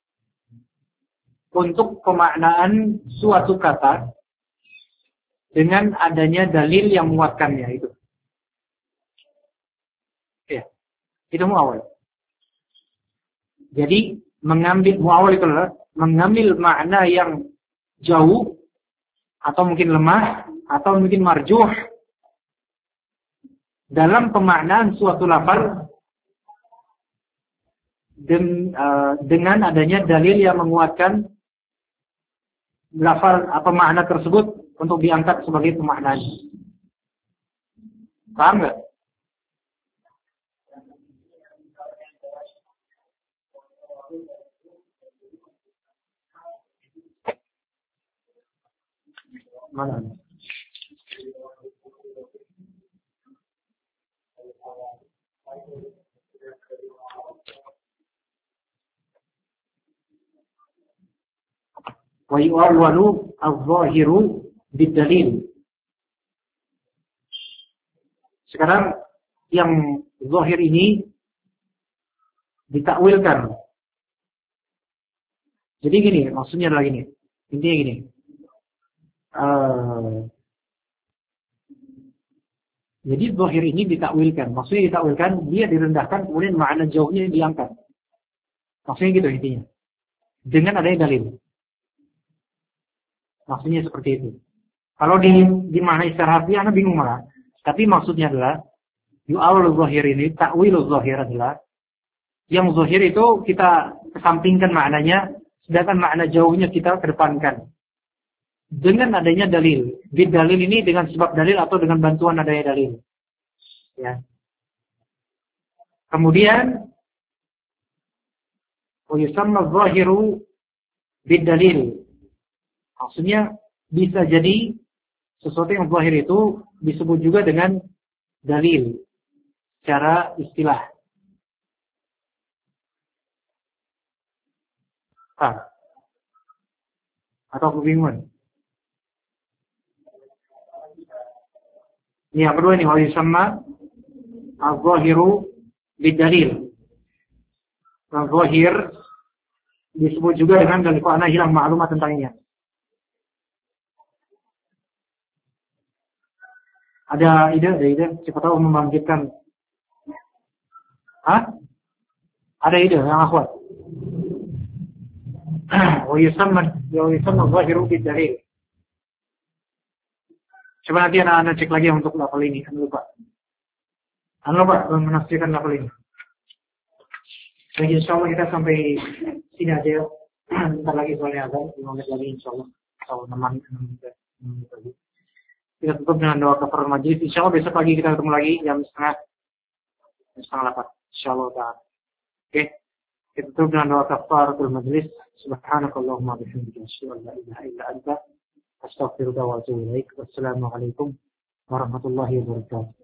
untuk pemaknaan suatu kata dengan adanya dalil yang menguatkannya itu. Ya, itu muawwal. Jadi mengambil muawwal itu adalah mengambil makna yang jauh atau mungkin lemah atau mungkin marjuh dalam pemaknaan suatu lafaz den, uh, dengan adanya dalil yang menguatkan lafaz atau makna tersebut untuk diangkat sebagai pemaknaan. Paham nggak? Mana? Wa yu'awwalu adh-dhahiru bid-dalil. Sekarang yang zahir ini ditakwilkan. Jadi gini, maksudnya adalah gini. Intinya gini. Uh, jadi zahir ini ditakwilkan. Maksudnya ditakwilkan, dia direndahkan, kemudian makna jauhnya diangkat. Maksudnya gitu intinya. Dengan adanya dalil. Maksudnya seperti itu. Kalau di dimaknai secara harfiah, Anda bingung malah. Tapi maksudnya adalah yu'awwal zahir ini, takwil zahir adalah yang zahir itu kita kesampingkan maknanya, sedangkan makna jauhnya kita kedepankan. Dengan adanya dalil. Bid dalil ini dengan sebab dalil atau dengan bantuan adanya dalil. Ya. Kemudian wa yusamma zahiru bid dalil. Maksudnya bisa jadi sesuatu yang zahir itu disebut juga dengan dalil secara istilah. Ah. Atau kebingungan? Ini yang kedua ini wa yusamma az-zahiru bid-dalil. Az-zahir disebut juga dengan dalil. Kok ana hilang maklumat tentangnya. Ada ide, ada ide. Siapa tahu membangkitkan. Hah? Ada ide yang akhwat. Wa yusamma wa yusamma az-zahiru bid-dalil. Coba nanti anak-anak cek lagi untuk lafal ini. Anda lupa. Anda lupa menafsirkan lafal ini. Jadi insya Allah kita sampai sini aja. Bentar lagi soalnya azan. lima menit lagi insya Allah. Atau enam menit lagi. Kita tutup dengan doa kafaratul majlis. Insya Allah besok pagi kita ketemu lagi jam setengah setengah delapan. Insya Allah. Oke. Kita tutup dengan doa kafaratul majlis. Subhanakallahumma bihamdika asyhadu an la ilaha illa anta astaghfiruka wa atubu ilaik. Wassalamualaikum warahmatullahi wabarakatuh.